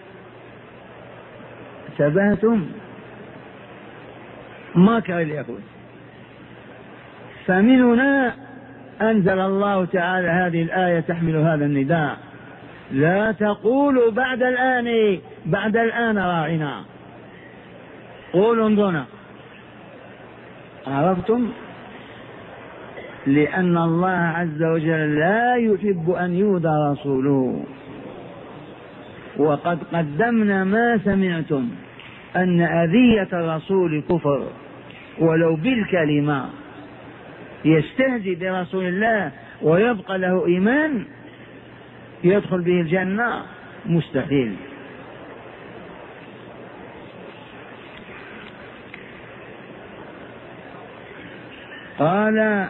S1: شبهتم مكر اليهود. فمن هنا أنزل الله تعالى هذه الآية تحمل هذا النداء: لا تقولوا بعد الآن راعنا، قولوا انظرنا. عرفتم؟ لأن الله عز وجل لا يحب أن يؤذى رسوله. وقد قدمنا ما سمعتم أن أذية الرسول كفر، ولو بالكلمة. يستهزئ برسول الله ويبقى له إيمان يدخل به الجنة؟ مستحيل. قال: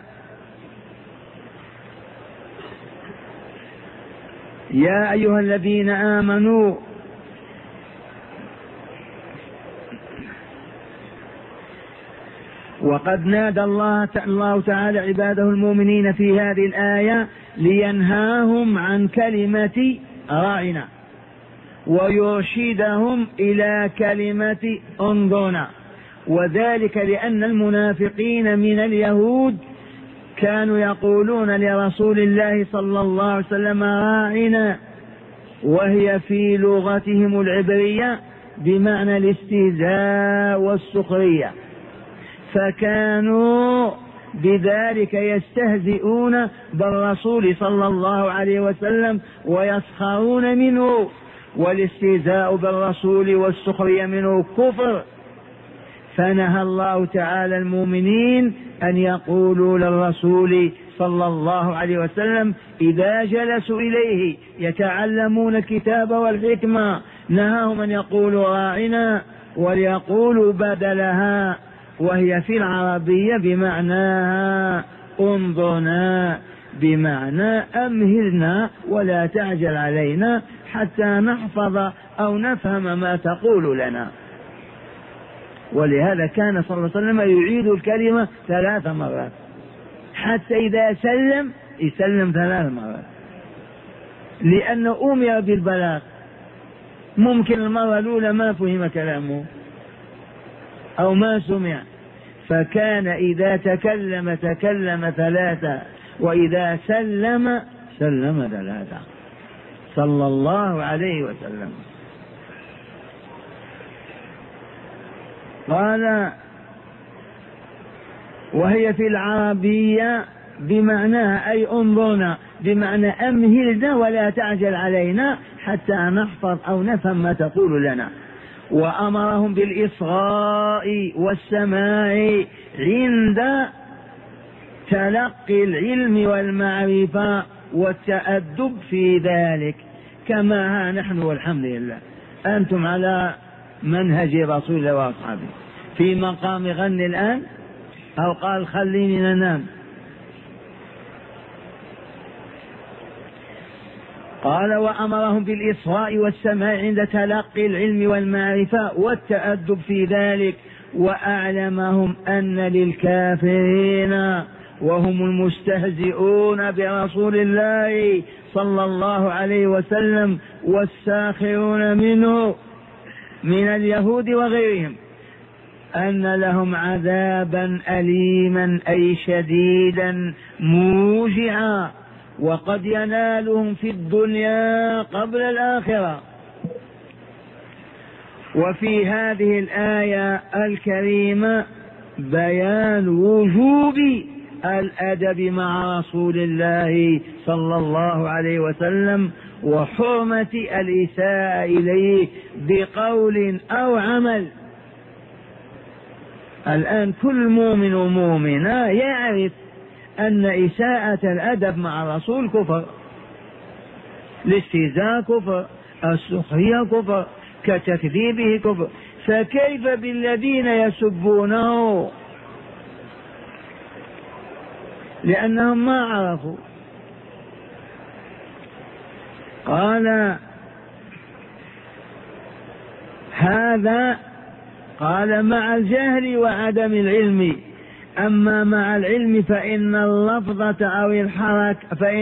S1: يا أيها الذين آمنوا وقد نادى الله تعالى عباده المؤمنين في هذه الآية لينهاهم عن كلمة راعنا ويرشدهم إلى كلمة انظرنا، وذلك لأن المنافقين من اليهود كانوا يقولون لرسول الله صلى الله عليه وسلم راعنا، وهي في لغتهم العبرية بمعنى الاستهزاء والسخرية، فكانوا بذلك يستهزئون بالرسول صلى الله عليه وسلم ويسخرون منه، والاستهزاء بالرسول والسخرية منه كفر. فنهى الله تعالى المؤمنين أن يقولوا للرسول صلى الله عليه وسلم إذا جلسوا إليه يتعلمون الكتاب والحكمة، نهاهم أن يقولوا راعنا وليقولوا بدلها، وهي في العربية بمعنى انظرنا، بمعنى أمهلنا ولا تعجل علينا حتى نحفظ أو نفهم ما تقول لنا. ولهذا كان صلى الله عليه وسلم يعيد الكلمة 3 مرات، حتى إذا يسلم 3 مرات، لأنه أمر بالبلاغ. ممكن المرة الأولى ما فهم كلامه أو ما سمع، فكان إذا تكلم 3 وإذا سلم 3 صلى الله عليه وسلم. قال: وهي في العربية بمعناها أي انظرنا، بمعنى أمهلنا ولا تعجل علينا حتى نحفظ أو نفهم ما تقول لنا. وأمرهم بالإصغاء والسماع عند تلقي العلم والمعرفة والتأدب في ذلك، كما ها نحن والحمد لله أنتم على منهج رسول الله وأصحابه. في مقام غني الآن أو قال خليني ننام. قال: وأمرهم بالإصغاء والسماع عند تلقي العلم والمعرفة والتأدب في ذلك، وأعلمهم أن للكافرين وهم المستهزئون برسول الله صلى الله عليه وسلم والساخرون منه من اليهود وغيرهم، أن لهم عذابا أليما أي شديدا موجعا، وقد ينالهم في الدنيا قبل الآخرة. وفي هذه الآية الكريمة بيان وجوب الأدب مع رسول الله صلى الله عليه وسلم، وحرمة الإساءة إليه بقول أو عمل. الآن كل مؤمن ومؤمنة يعرف أن إساءة الأدب مع الرسول كفر، الاستهزاء كفر، السخرية كفر، كتكذيبه كفر، فكيف بالذين يسبونه لأنهم ما عرفوا؟ قال هذا قال مع الجهل وعدم العلم. أما مع العلم فإن اللفظة أو الحركة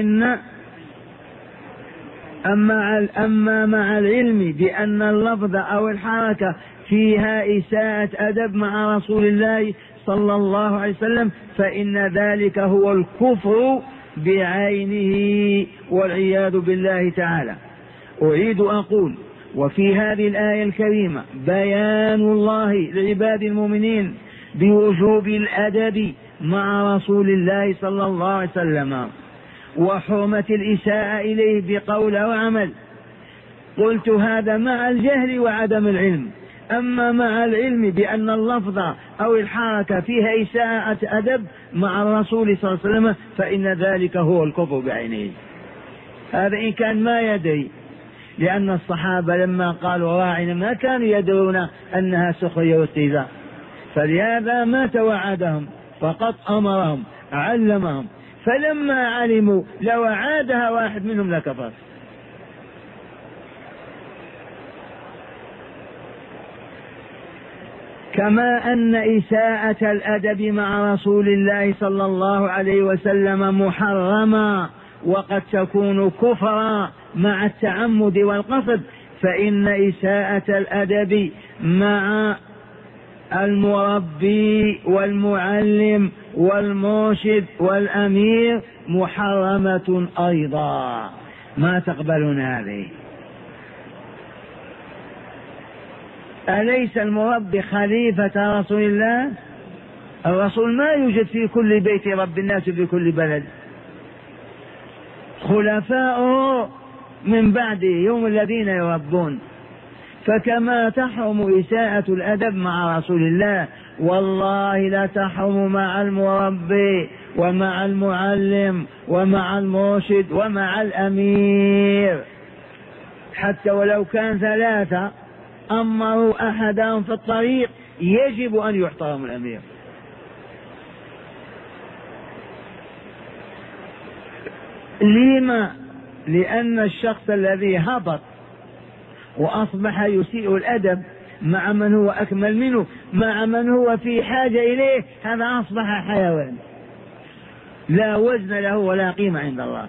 S1: أما مع العلم بأن اللفظ أو الحركة فيها إساءة أدب مع رسول الله صلى الله عليه وسلم فإن ذلك هو الكفر بعينه والعياذ بالله تعالى. أعيد أقول: وفي هذه الآية الكريمة بيان الله لعباد المؤمنين بوجوب الأدب مع رسول الله صلى الله عليه وسلم، وحرمة الإساءة إليه بقول أو عمل. قلت هذا مع الجهل وعدم العلم. أما مع العلم بأن اللفظ أو الحركة فيها إساءة أدب مع الرسول صلى الله عليه وسلم فإن ذلك هو الكفر بعينه. هذا إن كان ما يدري، لأن الصحابة لما قالوا راعنا ما كانوا يدرون أنها سخرية واستهزاء، فلهذا ما توعدهم، فقط أمرهم علمهم، فلما علموا لو عادها واحد منهم لكفر. كما أن إساءة الأدب مع رسول الله صلى الله عليه وسلم محرمة وقد تكون كفرا مع التعمد والقصد، فإن إساءة الأدب مع المربي والمعلم والمرشد والأمير محرمة أيضا. ما تقبلون هذه؟ أليس المربي خليفة رسول الله؟ الرسول ما يوجد في كل بيت رب الناس في كل بلد، خلفاؤه من بعده هم الذين يربون. فكما تحرم إساءة الأدب مع رسول الله، والله لا تحرم مع المربي ومع المعلم ومع المرشد ومع الأمير، حتى ولو كان ثلاثة أمروا أحدهم في الطريق يجب أن يحترم الأمير. لما؟ لأن الشخص الذي هبط وأصبح يسيء الأدب مع من هو أكمل منه، مع من هو في حاجة إليه، هذا أصبح حيوان لا وزن له ولا قيمة عند الله.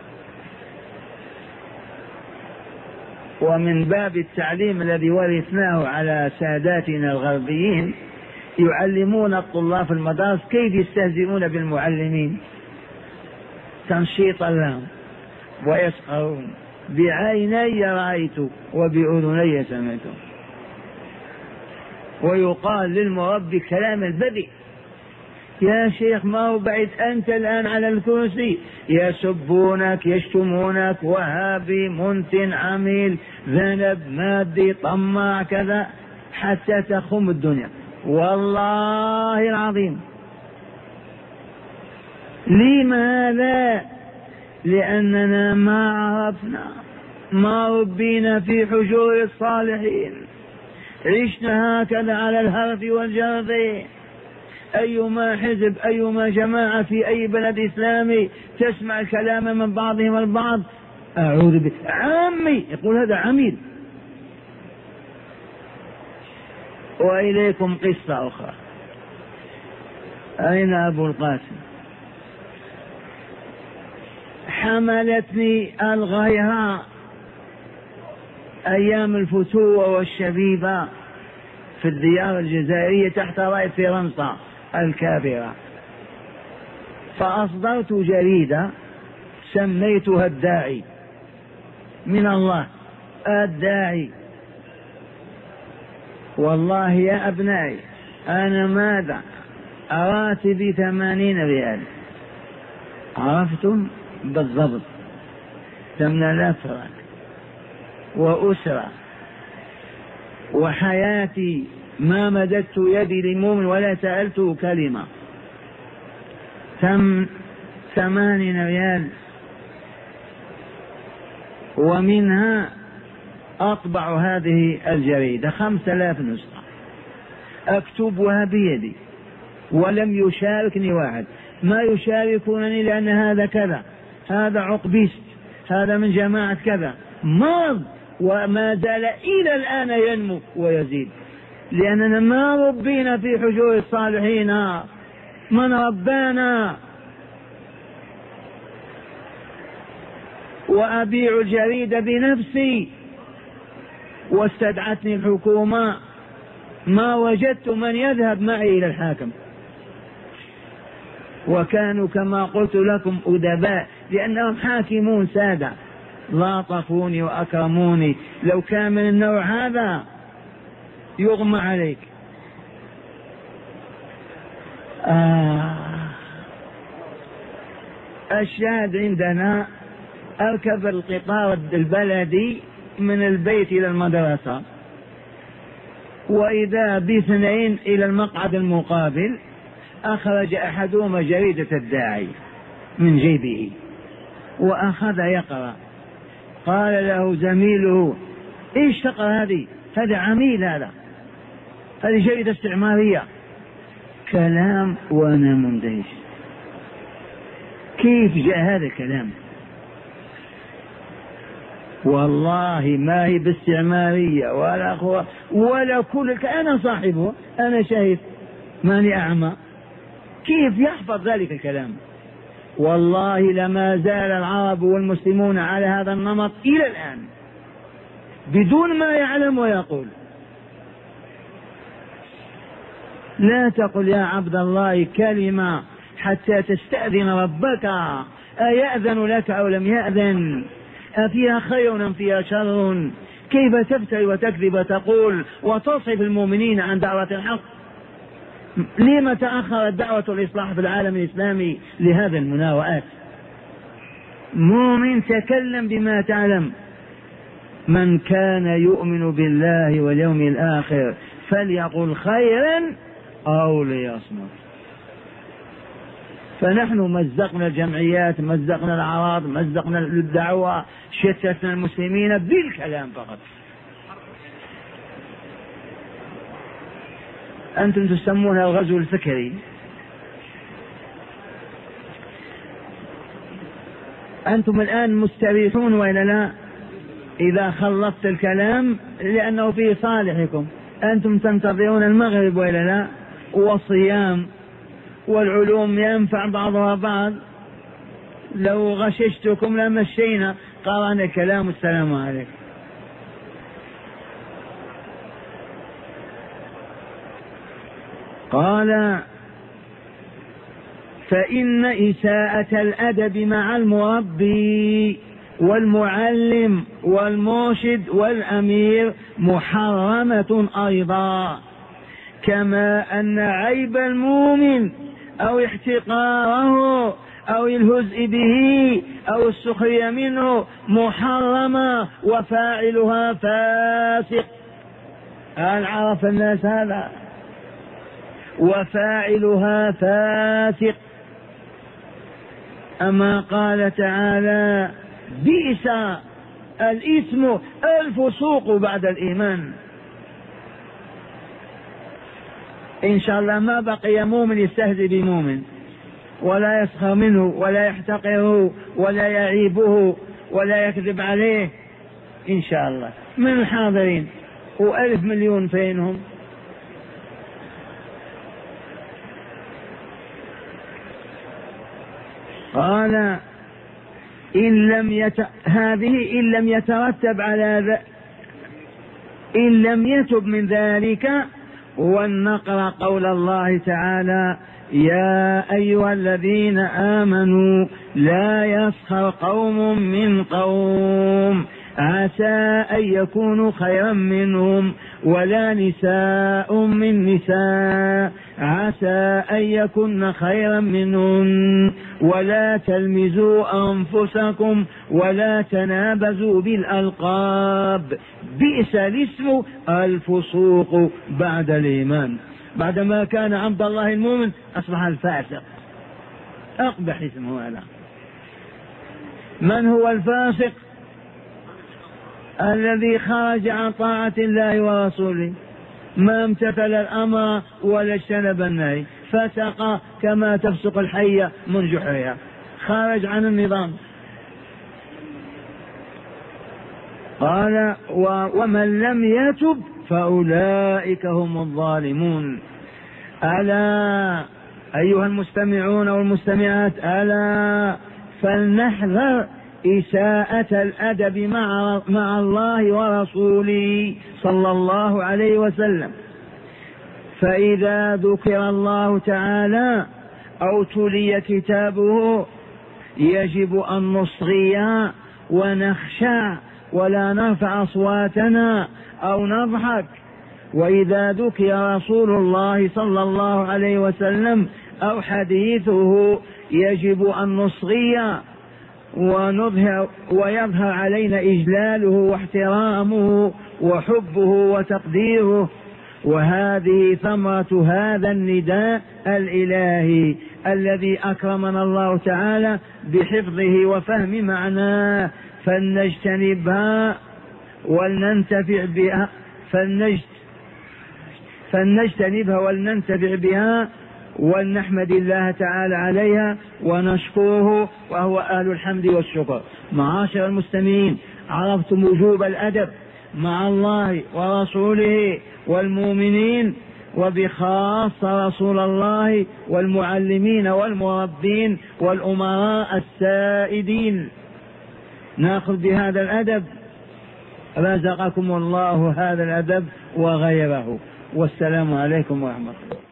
S1: ومن باب التعليم الذي ورثناه على ساداتنا الغربيين، يعلمون الطلاب في المدارس كيف يستهزئون بالمعلمين تنشيطا لهم ويسخرون. بعيني رأيت وبأذني سمعت. ويقال للمربي كلام البذيء: يا شيخ ما هو بعيد أنت الآن على الكرسي، يسبونك يشتمونك وهابي منتن عميل ذنب مادي طماع كذا حتى تخم الدنيا والله العظيم. لماذا؟ لأننا ما عرفنا، ما ربينا في حجور الصالحين، عشنا هكذا على الهرف والجرف. أيما حزب أيما جماعة في أي بلد إسلامي تسمع الكلام من بعضهم البعض: أعوذ بالله عمي، يقول هذا عميل. وإليكم قصة أخرى. أين أبو القاسم؟ حملتني الغيرة أيام الفتوة والشبيبة، في الديار الجزائرية تحت راية فرنسا الكافرة، فأصدرت جريدة سميتها الداعي، من الله الداعي. والله يا أبنائي أنا ماذا راتبي 80 ريال، عرفتم بالضبط 8000 فرنك، وأسرة، وحياتي ما مددت يدي لمؤمن ولا سألته كلمة. 80 ريال، ومنها أطبع هذه الجريدة 5000 نسخة أكتبها بيدي، ولم يشاركني واحد، ما يشاركونني لأن هذا كذا، هذا عقبيست، هذا من جماعة كذا، مرض، وما زال إلى الآن ينمو ويزيد، لأننا ما ربينا في حجور الصالحين، من ربانا. وأبيع الجريدة بنفسي، واستدعتني الحكومة، ما وجدت من يذهب معي إلى الحاكم، وكانوا كما قلت لكم أدباء، لأنهم حاكمون سادة، لاطفوني وأكرموني. لو كان من النوع هذا يغمى عليك. الشاهد عندنا أركب القطار البلدي من البيت إلى المدرسة، وإذا باثنين إلى المقعد المقابل، أخرج أحدهما جريدة الداعي من جيبه وأخذ يقرأ. قال له زميله: إيش تقرأ هذه؟ هذا عميل، هذه جريدة استعمارية. كلام وأنا مندهش، كيف جاء هذا الكلام؟ والله ما هي باستعمارية ولا كل، أنا صاحبه، أنا شاهد، ماني أعمى، كيف يحفظ ذلك الكلام؟ والله لما زال العرب والمسلمون على هذا النمط إلى الآن بدون ما يعلم ويقول. لا تقل يا عبد الله كلمة حتى تستأذن ربك، أيأذن لك أو لم يأذن؟ أفيها خير أم فيها شر؟ كيف تفتري وتكذب تقول وتصف المؤمنين عن دعوة الحق؟ لما تأخرت دعوة الإصلاح في العالم الإسلامي لهذا المناوئات؟ مؤمن تكلم بما تعلم. من كان يؤمن بالله واليوم الآخر فليقل خيرا أو ليصمت. فنحن مزقنا الجمعيات، مزقنا الأعراض، مزقنا الدعوة، شتتنا المسلمين بالكلام فقط. أنتم تسمونها الغزو الفكري. أنتم الآن مستريحون وإلا لا؟ إذا خلصت الكلام لأنه في صالحكم. أنتم تنتظرون المغرب وإلا لا؟ والصيام والعلوم ينفع بعضها بعض. لو غششتكم لمشينا، قرأنا الكلام، السلام عليكم. قال: فإن إساءة الأدب مع المربي والمعلم والمرشد والأمير محرمة أيضا، كما أن عيب المؤمن أو احتقاره أو الهزء به أو السخرية منه محرمة وفاعلها فاسق. هل عرف الناس هذا؟ وفاعلها فاسق. أما قال تعالى: بئس الإثم الفسوق بعد الإيمان. إن شاء الله ما بقي مؤمن يستهزئ بمؤمن ولا يسخر منه ولا يحتقره ولا يعيبه ولا يكذب عليه إن شاء الله من الحاضرين، و1,000 مليون فينهم. قال: هذه إن لم يترتب على إن لم يتب من ذلك ونقرأ قول الله تعالى: يا أيها الذين آمنوا لا يسخر قوم من قوم عسى أن يكونوا خيرا منهم ولا نساء من نساء عسى أن يكن خيرا منهن ولا تلمزوا أنفسكم ولا تنابزوا بالألقاب بئس الاسم الفسوق بعد الإيمان. بعدما كان عبد الله المؤمن أصبح الفاسق، أقبح اسمه هذا. من هو الفاسق؟ الذي خرج عن طاعة الله ورسوله، ما امتثل الأمر ولا اجتنب النهي، فسق كما تفسق الحية من جحرها، خارج عن النظام. قال: ومن لم يتب فأولئك هم الظالمون. ألا أيها المستمعون والمستمعات، ألا فلنحذر إساءة الأدب مع الله ورسوله صلى الله عليه وسلم. فإذا ذكر الله تعالى أو تلي كتابه يجب أن نصغي ونخشع ولا نرفع أصواتنا أو نضحك. وإذا ذكر رسول الله صلى الله عليه وسلم أو حديثه يجب أن نصغي ونظهر ويظهر علينا إجلاله واحترامه وحبه وتقديره. وهذه ثمرة هذا النداء الإلهي الذي أكرمنا الله تعالى بحفظه وفهم معناه، فلنجتنبها ولننتفع بها، فلنجتنبها ولننتفع بها ولنحمد الله تعالى عليها ونشكره، وهو أهل الحمد والشكر. معاشر المستمعين، عرفتم وجوب الأدب مع الله ورسوله والمؤمنين، وبخاصة رسول الله والمعلمين والمربين والأمراء السائدين. نأخذ بهذا الأدب، رزقكم الله هذا الأدب وغيره. والسلام عليكم ورحمة الله.